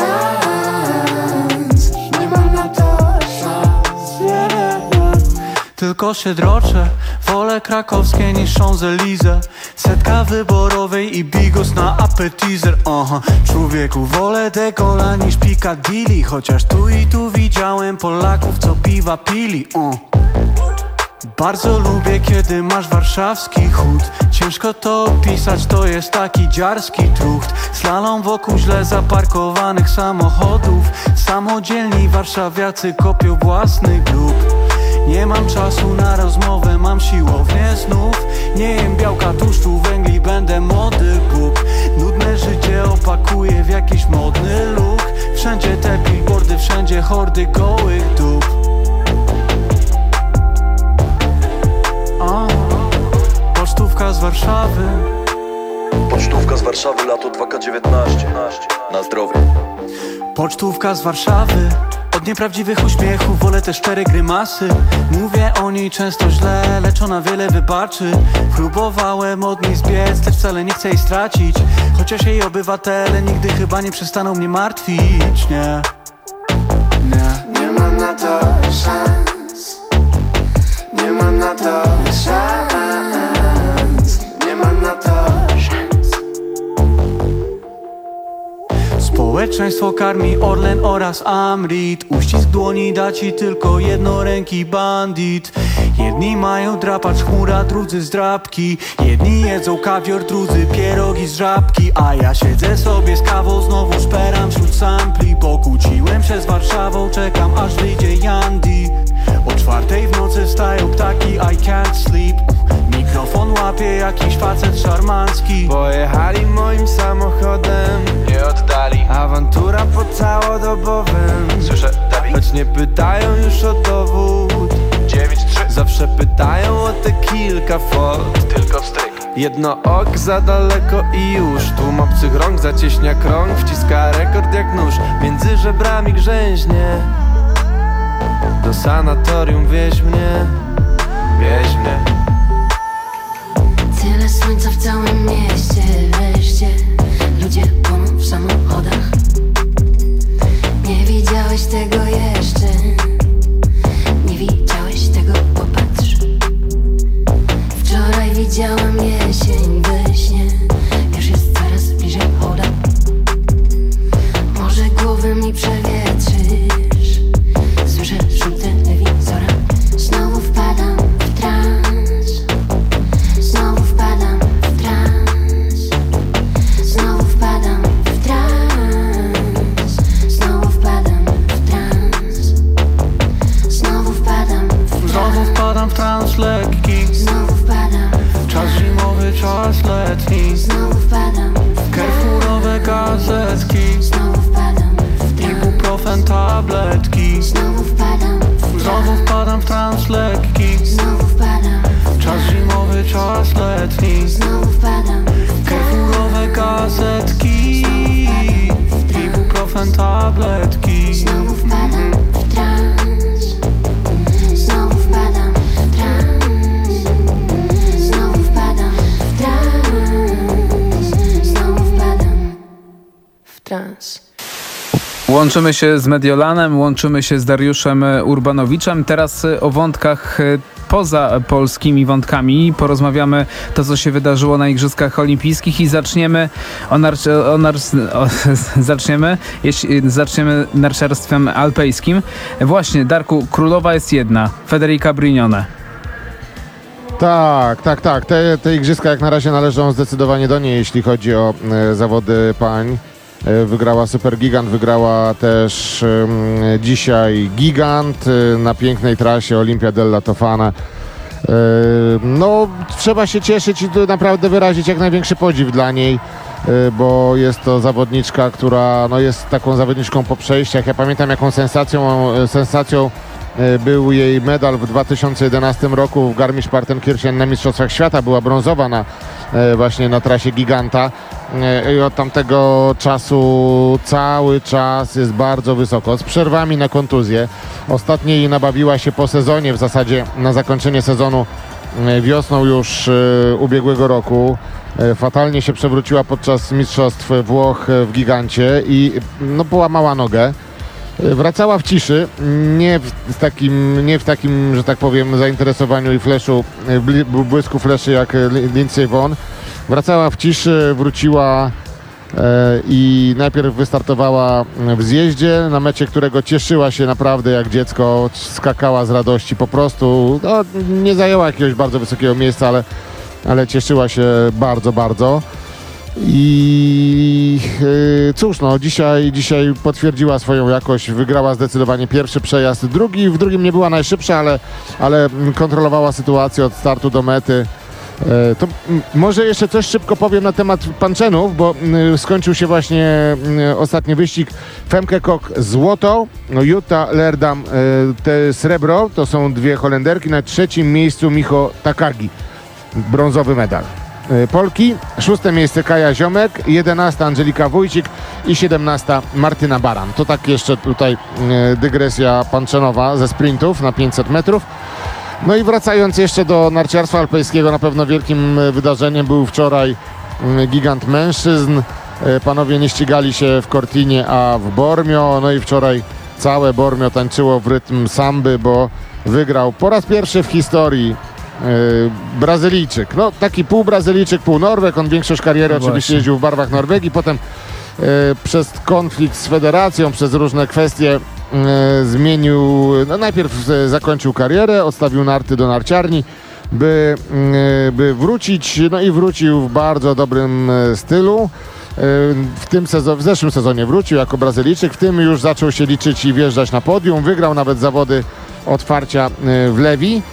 szans. Nie mam na to szans. Yeah, yeah. Tylko się droczę, wolę krakowskie niż Champs-Élysées. Setka wyborowej i bigos na appetizer. Aha, człowieku, wolę dekola niż Piccadilly. Chociaż tu i tu widziałem Polaków, co piwa pili. uh. Bardzo lubię, kiedy masz warszawski chód. Ciężko to opisać, to jest taki dziarski trucht. Slalom wokół źle zaparkowanych samochodów. Samodzielni warszawiacy kopią własny grób. Nie mam czasu na rozmowę, mam siłownię znów. Nie jem białka, tłuszczu, węgli, będę młody Bóg. Nudne życie opakuję w jakiś modny look. Wszędzie te billboardy, wszędzie hordy gołych dup. A, pocztówka z Warszawy. Pocztówka z Warszawy, lato dwa tysiące dziewiętnaście. Na zdrowie. Pocztówka z Warszawy. Od nieprawdziwych uśmiechów wolę te szczere grymasy. Mówię o niej często źle, lecz ona wiele wybaczy. Próbowałem od niej zbiec, lecz wcale nie chcę jej stracić. Chociaż jej obywatele nigdy chyba nie przestaną mnie martwić. Nie, nie. Nie mam na to szans. Nie mam na to to szans, nie ma na to szans. Społeczeństwo karmi Orlen oraz Amrit. Uścisk dłoni da ci tylko jednoręki bandit. Jedni mają drapacz chmura, drudzy zdrabki. Jedni jedzą kawior, drudzy pierogi z żabki. A ja siedzę sobie z kawą, znowu szperam wśród sampli. Pokłóciłem się z Warszawą, czekam aż wyjdzie Yandy. O czwartej w nocy stają ptaki, I can't sleep. Mikrofon łapie jakiś facet szarmancki. Pojechali moim samochodem, nie oddali. Awantura po całodobowym. Słyszę, Dawid? Choć nie pytają już o dowód. dziewięć trzy. Zawsze pytają o te kilka fot. Tylko wstryk. Jedno ok za daleko i już. Tłum obcych rąk zacieśnia krąg. Wciska rekord jak nóż. Między żebrami grzęźnie. Do sanatorium wieź mnie. Wieź mnie. Tyle słońca w całym mieście, wreszcie ludzie płoną w samochodach. Nie widziałeś tego jeszcze, nie widziałeś tego, popatrz. Wczoraj widziałam jesień we śnie, już jest coraz bliżej hoda. Może głowę mi przewietrzysz, słyszę szum telewizora. Znowu wpadam w trans, znowu wpadam w trans, znowu wpadam w trans, znowu wpadam w trans, znowu wpadam w trans, Znowu wpadam w trans lekki. znowu wpadam w Czas zimowy, czas letni. znowu wpadam w Kerfurowe gazetki. znowu wpadam w Ibuprofen, tabletki. znowu wpadam w Znowu wpadam w trans lekki. znowu wpadam Czas zimowy, czas letni. znowu wpadam w Kerfurowe gazetki. Ibuprofen, tabletki. znowu wpadam w trans, znowu wpadam w trans, znowu wpadam w trans, znowu wpadam w trans. Łączymy się z Mediolanem, łączymy się z Dariuszem Urbanowiczem. Teraz o wątkach poza polskimi wątkami. Porozmawiamy to, co się wydarzyło na Igrzyskach Olimpijskich i zaczniemy o narci- o nar- o, zaczniemy, jeśli, zaczniemy narciarstwem alpejskim. Właśnie, Darku, królowa jest jedna, Federica Brignone. Tak, tak, tak. Te, te igrzyska jak na razie należą zdecydowanie do niej, jeśli chodzi o e, zawody pań. E, wygrała Super Gigant, wygrała też e, dzisiaj Gigant e, na pięknej trasie Olimpia della Tofana. E, no, trzeba się cieszyć i tu naprawdę wyrazić jak największy podziw dla niej, e, bo jest to zawodniczka, która no, jest taką zawodniczką po przejściach. Ja pamiętam, jaką sensacją, sensacją był jej medal w dwa tysiące jedenastym roku w Garmisch-Partenkirchen na Mistrzostwach Świata. Była brązowa na, właśnie na trasie Giganta i od tamtego czasu cały czas jest bardzo wysoko, z przerwami na kontuzję. Ostatniej nabawiła się po sezonie, w zasadzie na zakończenie sezonu wiosną już ubiegłego roku. Fatalnie się przewróciła podczas Mistrzostw Włoch w Gigancie i no, połamała nogę. Wracała w ciszy, nie w takim, nie w takim, że tak powiem, zainteresowaniu i fleszu, w błysku fleszy jak Lindsey Vonn. Wracała w ciszy, wróciła e, i najpierw wystartowała w zjeździe, na mecie którego cieszyła się naprawdę jak dziecko, skakała z radości po prostu. No, nie zajęła jakiegoś bardzo wysokiego miejsca, ale, ale cieszyła się bardzo, bardzo. I yy, cóż, no dzisiaj, dzisiaj potwierdziła swoją jakość, wygrała zdecydowanie pierwszy przejazd, drugi, w drugim nie była najszybsza, ale, ale kontrolowała sytuację od startu do mety. Yy, to m, może jeszcze coś szybko powiem na temat panczenów, bo yy, skończył się właśnie yy, ostatni wyścig. Femke Kok złoto, no Jutta Leerdam yy, te srebro, to są dwie Holenderki, na trzecim miejscu Micho Takagi, brązowy medal. Polki, szóste miejsce Kaja Ziomek, jedenaste Angelika Wójcik i siedemnaste Martyna Baran. To tak jeszcze tutaj dygresja panczenowa ze sprintów na pięćset metrów. No i wracając jeszcze do narciarstwa alpejskiego, na pewno wielkim wydarzeniem był wczoraj Gigant mężczyzn. Panowie nie ścigali się w Cortinie, a w Bormio. No i wczoraj całe Bormio tańczyło w rytm samby, bo wygrał po raz pierwszy w historii Brazylijczyk. No taki pół Brazylijczyk, pół Norweg. On większość kariery No oczywiście właśnie. jeździł w barwach Norwegii. Potem e, przez konflikt z federacją, przez różne kwestie e, zmienił, no najpierw e, zakończył karierę, odstawił narty do narciarni, by, e, by wrócić, no i wrócił w bardzo dobrym e, stylu. W tym sezonie, w zeszłym sezonie wrócił jako Brazylijczyk, w tym już zaczął się liczyć i wjeżdżać na podium. Wygrał nawet zawody otwarcia w Lewi,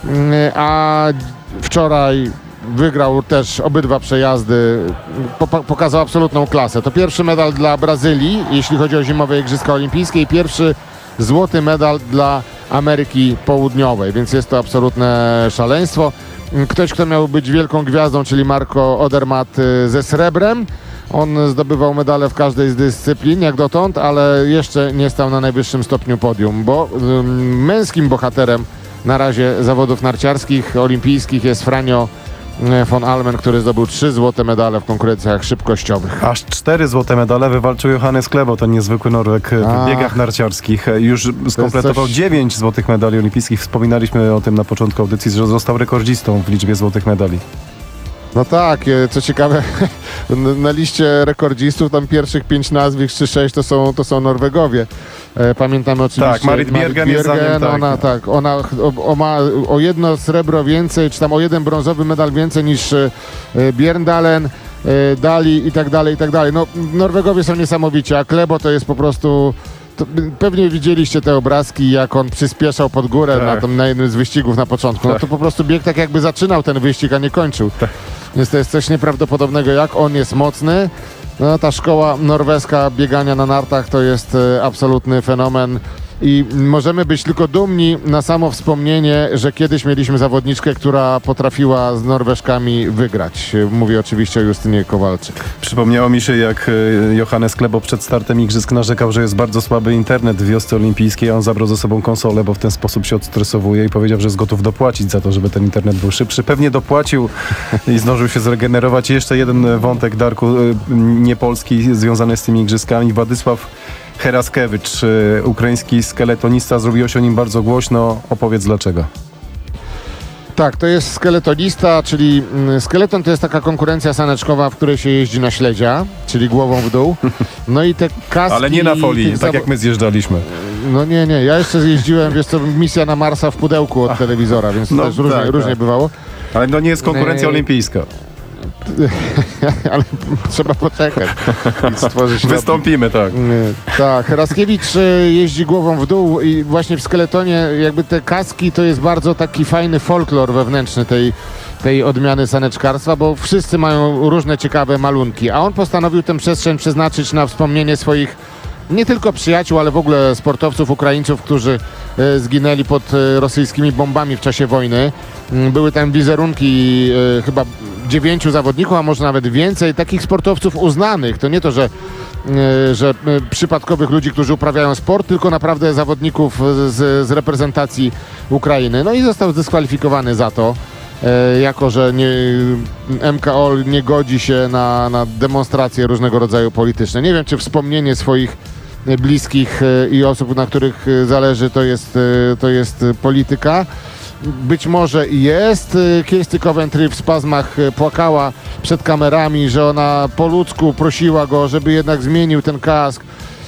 a wczoraj wygrał też obydwa przejazdy, pokazał absolutną klasę. To pierwszy medal dla Brazylii, jeśli chodzi o zimowe Igrzyska Olimpijskie, i pierwszy złoty medal dla Ameryki Południowej, więc jest to absolutne szaleństwo. Ktoś, kto miał być wielką gwiazdą, czyli Marco Odermatt ze srebrem. On zdobywał medale w każdej z dyscyplin, jak dotąd, ale jeszcze nie stał na najwyższym stopniu podium, bo ym, męskim bohaterem na razie zawodów narciarskich, olimpijskich jest Franjo von Almen, który zdobył trzy złote medale w konkurencjach szybkościowych. Aż cztery złote medale wywalczył Johannes Klebo, ten niezwykły Norweg w biegach narciarskich. Już skompletował coś... dziewięć złotych medali olimpijskich. Wspominaliśmy o tym na początku audycji, że został rekordzistą w liczbie złotych medali. No tak, co ciekawe, na liście rekordzistów tam pierwszych pięć nazwisk czy sześć to są, to są Norwegowie. Pamiętamy oczywiście tak, Marit Bjergen, Marit jest za nim, tak. Ona, tak, ona o, o ma o jedno srebro więcej, czy tam o jeden brązowy medal więcej niż Bjerndalen, Dali i tak dalej, i tak dalej. No, Norwegowie są niesamowici, a Klebo to jest po prostu... To pewnie widzieliście te obrazki, jak on przyspieszał pod górę tak. na, tym, na jednym z wyścigów na początku. No tak. to po prostu bieg tak jakby zaczynał ten wyścig, a nie kończył. Tak. Więc to jest coś nieprawdopodobnego, jak on jest mocny. No, ta szkoła norweska biegania na nartach to jest e, absolutny fenomen. I możemy być tylko dumni na samo wspomnienie, że kiedyś mieliśmy zawodniczkę, która potrafiła z Norweżkami wygrać. Mówię oczywiście o Justynie Kowalczyk. Przypomniało mi się, jak Johannes Klebo przed startem igrzysk narzekał, że jest bardzo słaby internet w wiosce olimpijskiej, a on zabrał ze sobą konsolę, bo w ten sposób się odstresowuje i powiedział, że jest gotów dopłacić za to, żeby ten internet był szybszy. Pewnie dopłacił i zdążył się zregenerować. I jeszcze jeden wątek, Darku, niepolski związany z tymi igrzyskami. Władysław Heraskewicz, ukraiński skeletonista, zrobiło się o nim bardzo głośno. Opowiedz dlaczego. Tak, to jest skeletonista, czyli skeleton to jest taka konkurencja saneczkowa, w której się jeździ na śledzia, czyli głową w dół. No i te kaski... Ale nie na folii, tak jak my zjeżdżaliśmy. No nie, nie, ja jeszcze jeździłem, wiesz co, misja na Marsa w pudełku od telewizora, więc no, też różnie, tak, różnie tak. bywało. Ale to nie jest konkurencja nie... olimpijska. Ale trzeba poczekać i stworzyć... Wystąpimy, tak. Tak, Heraskiewicz jeździ głową w dół i właśnie w skeletonie jakby te kaski to jest bardzo taki fajny folklor wewnętrzny tej, tej odmiany saneczkarstwa, bo wszyscy mają różne ciekawe malunki, a on postanowił tę przestrzeń przeznaczyć na wspomnienie swoich nie tylko przyjaciół, ale w ogóle sportowców Ukraińców, którzy e, zginęli pod e, rosyjskimi bombami w czasie wojny. Były tam wizerunki e, chyba dziewięciu zawodników, a może nawet więcej, takich sportowców uznanych. To nie to, że, e, że e, przypadkowych ludzi, którzy uprawiają sport, tylko naprawdę zawodników z, z reprezentacji Ukrainy. No i został zdyskwalifikowany za to, e, jako że nie, M K O nie godzi się na, na demonstracje różnego rodzaju polityczne. Nie wiem, czy wspomnienie swoich bliskich i osób, na których zależy, to jest, to jest polityka. Być może i jest. Kirsty Coventry w spazmach płakała przed kamerami, że ona po ludzku prosiła go, żeby jednak zmienił ten kask.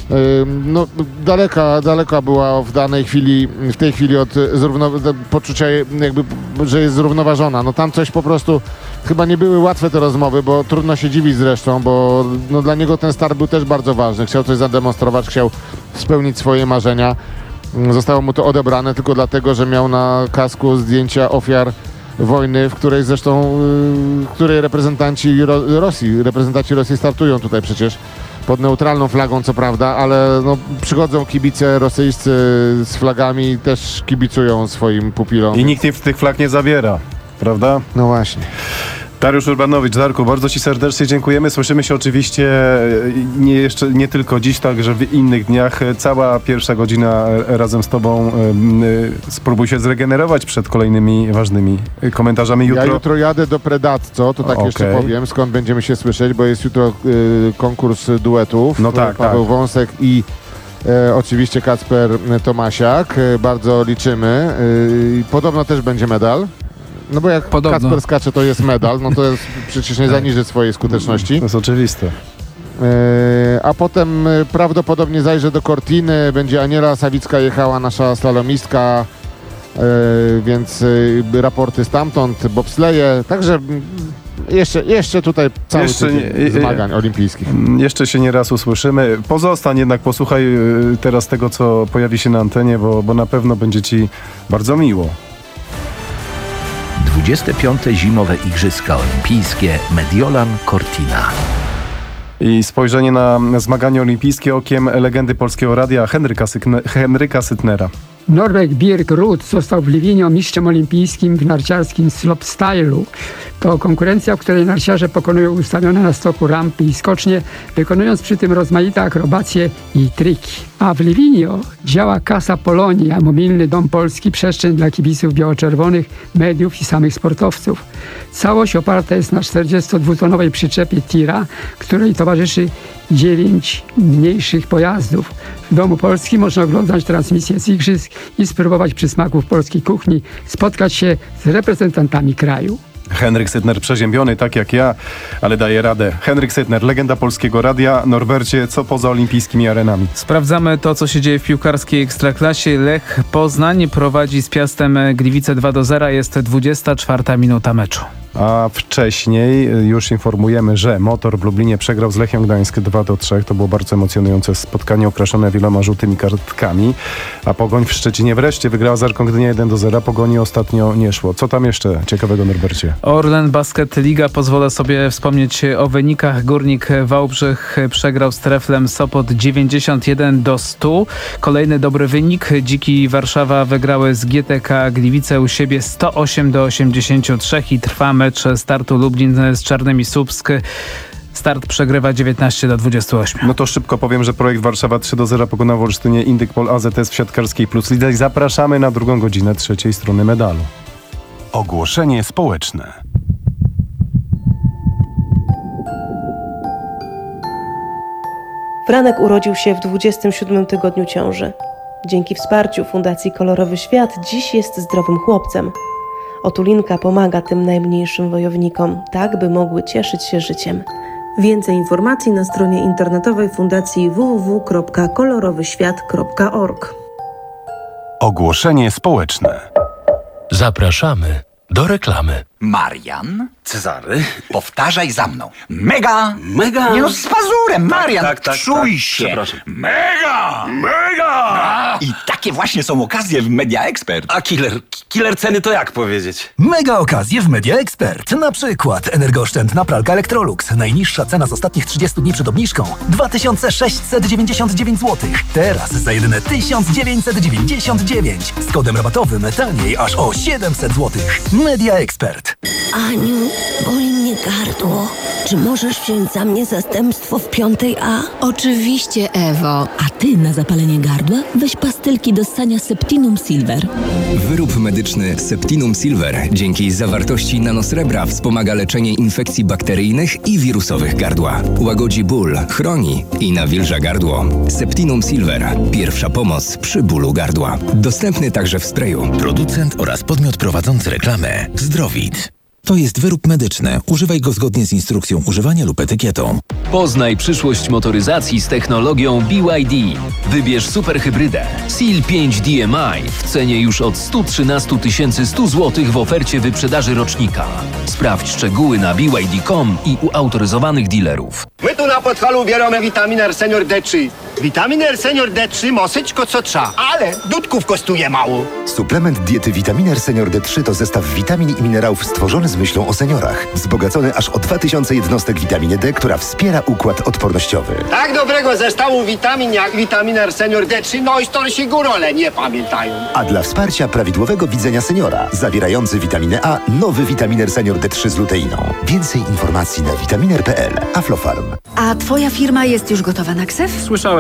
No, daleka, daleka była w danej chwili, w tej chwili od zrówno- poczucia jakby, że jest zrównoważona. No tam coś po prostu, chyba nie były łatwe te rozmowy, bo trudno się dziwić zresztą, bo no, dla niego ten start był też bardzo ważny. Chciał coś zademonstrować, chciał spełnić swoje marzenia. Zostało mu to odebrane tylko dlatego, że miał na kasku zdjęcia ofiar wojny, w której zresztą, w której reprezentanci Ro- Rosji, reprezentanci Rosji startują tutaj przecież. Pod neutralną flagą, co prawda, ale no, przychodzą kibice rosyjscy z flagami i też kibicują swoim pupilom. I nikt tych flag nie zabiera, prawda? No właśnie. Dariusz Urbanowicz, Darku, bardzo Ci serdecznie dziękujemy. Słyszymy się oczywiście nie, jeszcze, nie tylko dziś, także w innych dniach. Cała pierwsza godzina razem z Tobą. Spróbuj się zregenerować przed kolejnymi ważnymi komentarzami jutro. Ja jutro jadę do Predazzo, to tak okay. jeszcze powiem, skąd będziemy się słyszeć, bo jest jutro y, konkurs duetów. No tak, Paweł tak. Wąsek i e, oczywiście Kacper Tomasiak. E, bardzo liczymy. E, podobno też będzie medal. No bo jak Podobno. Kacper skacze, to jest medal, no to jest, przecież nie zaniży swojej skuteczności. To jest oczywiste. E, a potem e, prawdopodobnie zajrzę do Cortiny, będzie Aniela Sawicka jechała, nasza slalomistka, e, więc e, raporty stamtąd, bobsleje, także mm, jeszcze, jeszcze tutaj cały Jeszcze tydzień nie- zmagań olimpijskich. Jeszcze się nie raz usłyszymy. Pozostań jednak, posłuchaj y, teraz tego, co pojawi się na antenie, bo, bo na pewno będzie ci bardzo miło. dwudzieste piąte Zimowe Igrzyska Olimpijskie Mediolan Cortina. I spojrzenie na zmaganie olimpijskie okiem legendy Polskiego Radia Henryka, Sykne, Henryka Sytnera. Norbert Birk-Ruth został w Liwinie mistrzem olimpijskim w narciarskim slopestylu. To konkurencja, w której narciarze pokonują ustawione na stoku rampy i skocznie, wykonując przy tym rozmaite akrobacje i triki. A w Liwinio działa Casa Polonia, mobilny dom polski, przestrzeń dla kibiców biało-czerwonych, mediów i samych sportowców. Całość oparta jest na czterdziestodwutonowej przyczepie tira, której towarzyszy dziewięć mniejszych pojazdów. W Domu Polskim można oglądać transmisję z igrzysk i spróbować przysmaków polskiej kuchni, spotkać się z reprezentantami kraju. Henryk Sytner przeziębiony, tak jak ja, ale daje radę. Henryk Sytner, legenda Polskiego Radia. Norbercie, co poza olimpijskimi arenami? Sprawdzamy to, co się dzieje w piłkarskiej Ekstraklasie. Lech Poznań prowadzi z Piastem Gliwice dwa do zera. Jest dwudziesta czwarta minuta meczu. A wcześniej już informujemy, że Motor w Lublinie przegrał z Lechią Gdańsk dwa do trzech. To było bardzo emocjonujące spotkanie, okraszone wieloma żółtymi kartkami. A Pogoń w Szczecinie wreszcie wygrała z Arką Gdynia jeden do zera. Pogoni ostatnio nie szło. Co tam jeszcze ciekawego, Norbercie? Orlen Basket Liga. Pozwolę sobie wspomnieć o wynikach. Górnik Wałbrzych przegrał z Treflem Sopot dziewięćdziesiąt jeden do stu. Kolejny dobry wynik. Dziki Warszawa wygrały z G T K Gliwice u siebie sto osiem do osiemdziesięciu trzech i trwa mecz startu Lublin z Czarnymi Słupsk. Start przegrywa dziewiętnaście do dwudziestu ośmiu. No to szybko powiem, że projekt Warszawa trzy do zera pokonał w Olsztynie Indykpol A Z S w siatkarskiej Plus Lidze i zapraszamy na drugą godzinę trzeciej strony medalu. Ogłoszenie społeczne. Franek urodził się w dwudziestym siódmym tygodniu ciąży. Dzięki wsparciu Fundacji Kolorowy Świat dziś jest zdrowym chłopcem. Otulinka pomaga tym najmniejszym wojownikom, tak by mogły cieszyć się życiem. Więcej informacji na stronie internetowej Fundacji w w w kropka kolorowy świat kropka org. Ogłoszenie społeczne. Zapraszamy do reklamy. Marian? Cezary? Powtarzaj za mną. Mega! Mega! Nie no, z pazurem, Marian! Tak, tak, tak, Czuj tak. się! Przepraszam. Mega! Mega! I takie właśnie są okazje w Media Expert. A killer? Killer ceny to jak powiedzieć? Mega okazje w Media Expert. Na przykład energooszczędna pralka Electrolux. Najniższa cena z ostatnich trzydziestu dni przed obniżką dwa tysiące sześćset dziewięćdziesiąt dziewięć złotych. Teraz za jedyne tysiąc dziewięćset dziewięćdziesiąt dziewięć. Z kodem rabatowym taniej aż o siedemset złotych. Media Expert. Aniu, boli mnie gardło. Czy możesz wziąć za mnie zastępstwo w piątej A? Oczywiście, Ewo. A ty na zapalenie gardła weź pastylki do ssania Septinum Silver. Wyrób medyczny Septinum Silver dzięki zawartości nanosrebra wspomaga leczenie infekcji bakteryjnych i wirusowych gardła. Łagodzi ból, chroni i nawilża gardło. Septinum Silver. Pierwsza pomoc przy bólu gardła. Dostępny także w sprayu. Producent oraz podmiot prowadzący reklamę Zdrowit. To jest wyrób medyczny. Używaj go zgodnie z instrukcją używania lub etykietą. Poznaj przyszłość motoryzacji z technologią B Y D. Wybierz superhybrydę Seal pięć D M I w cenie już od sto trzynaście tysięcy sto złotych w ofercie wyprzedaży rocznika. Sprawdź szczegóły na b y d kropka com i u autoryzowanych dealerów. My tu na Podhalu bierzemy witaminę senior D trzy. Witaminę senior D trzy mosyczko co trza, ale dudków kosztuje mało. Suplement diety Vitaminer Senior D trzy to zestaw witamin i minerałów stworzony z myślą o seniorach. Wzbogacony aż o dwa tysiące jednostek witaminie D, która wspiera układ odpornościowy. Tak dobrego zestawu witamin jak Vitaminer senior D trzy, no i starsi górole nie pamiętają. A dla wsparcia prawidłowego widzenia seniora, zawierający witaminę A, nowy Vitaminer Senior D trzy z luteiną. Więcej informacji na vitaminer kropka p l. Aflofarm. A twoja firma jest już gotowa na ksew? Słyszałem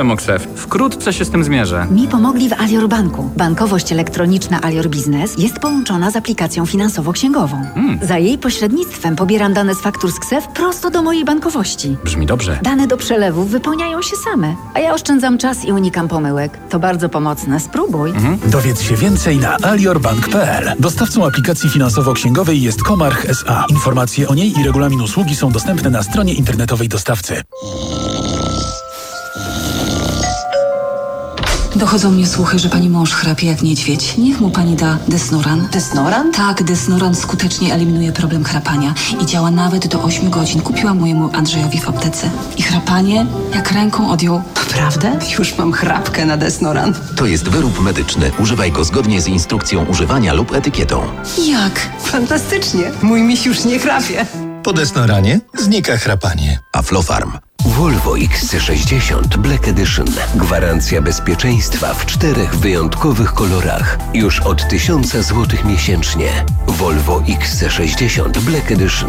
Słyszałem o Krzew. Wkrótce się z tym zmierzę. Mi pomogli w Alior Banku. Bankowość elektroniczna Alior Biznes jest połączona z aplikacją finansowo-księgową. Hmm. Za jej pośrednictwem pobieram dane z faktur z Krzew prosto do mojej bankowości. Brzmi dobrze. Dane do przelewów wypełniają się same, a ja oszczędzam czas i unikam pomyłek. To bardzo pomocne. Spróbuj. Mhm. Dowiedz się więcej na aliorbank kropka p l. Dostawcą aplikacji finansowo-księgowej jest Comarch S A. Informacje o niej i regulamin usługi są dostępne na stronie internetowej dostawcy. Dochodzą mnie słuchy, że pani mąż chrapie jak niedźwiedź. Niech mu pani da Desnoran. Desnoran? Tak, Desnoran skutecznie eliminuje problem chrapania i działa nawet do ośmiu godzin. Kupiłam mojemu Andrzejowi w aptece. I chrapanie jak ręką odjął. Naprawdę? Już mam chrapkę na Desnoran. To jest wyrób medyczny. Używaj go zgodnie z instrukcją używania lub etykietą. Jak? Fantastycznie. Mój miś już nie chrapie. Po Desnoranie znika chrapanie. Aflofarm. Volvo X C sześćdziesiąt Black Edition. Gwarancja bezpieczeństwa w czterech wyjątkowych kolorach. Już od tysiąca złotych miesięcznie. Volvo X C sześćdziesiąt Black Edition.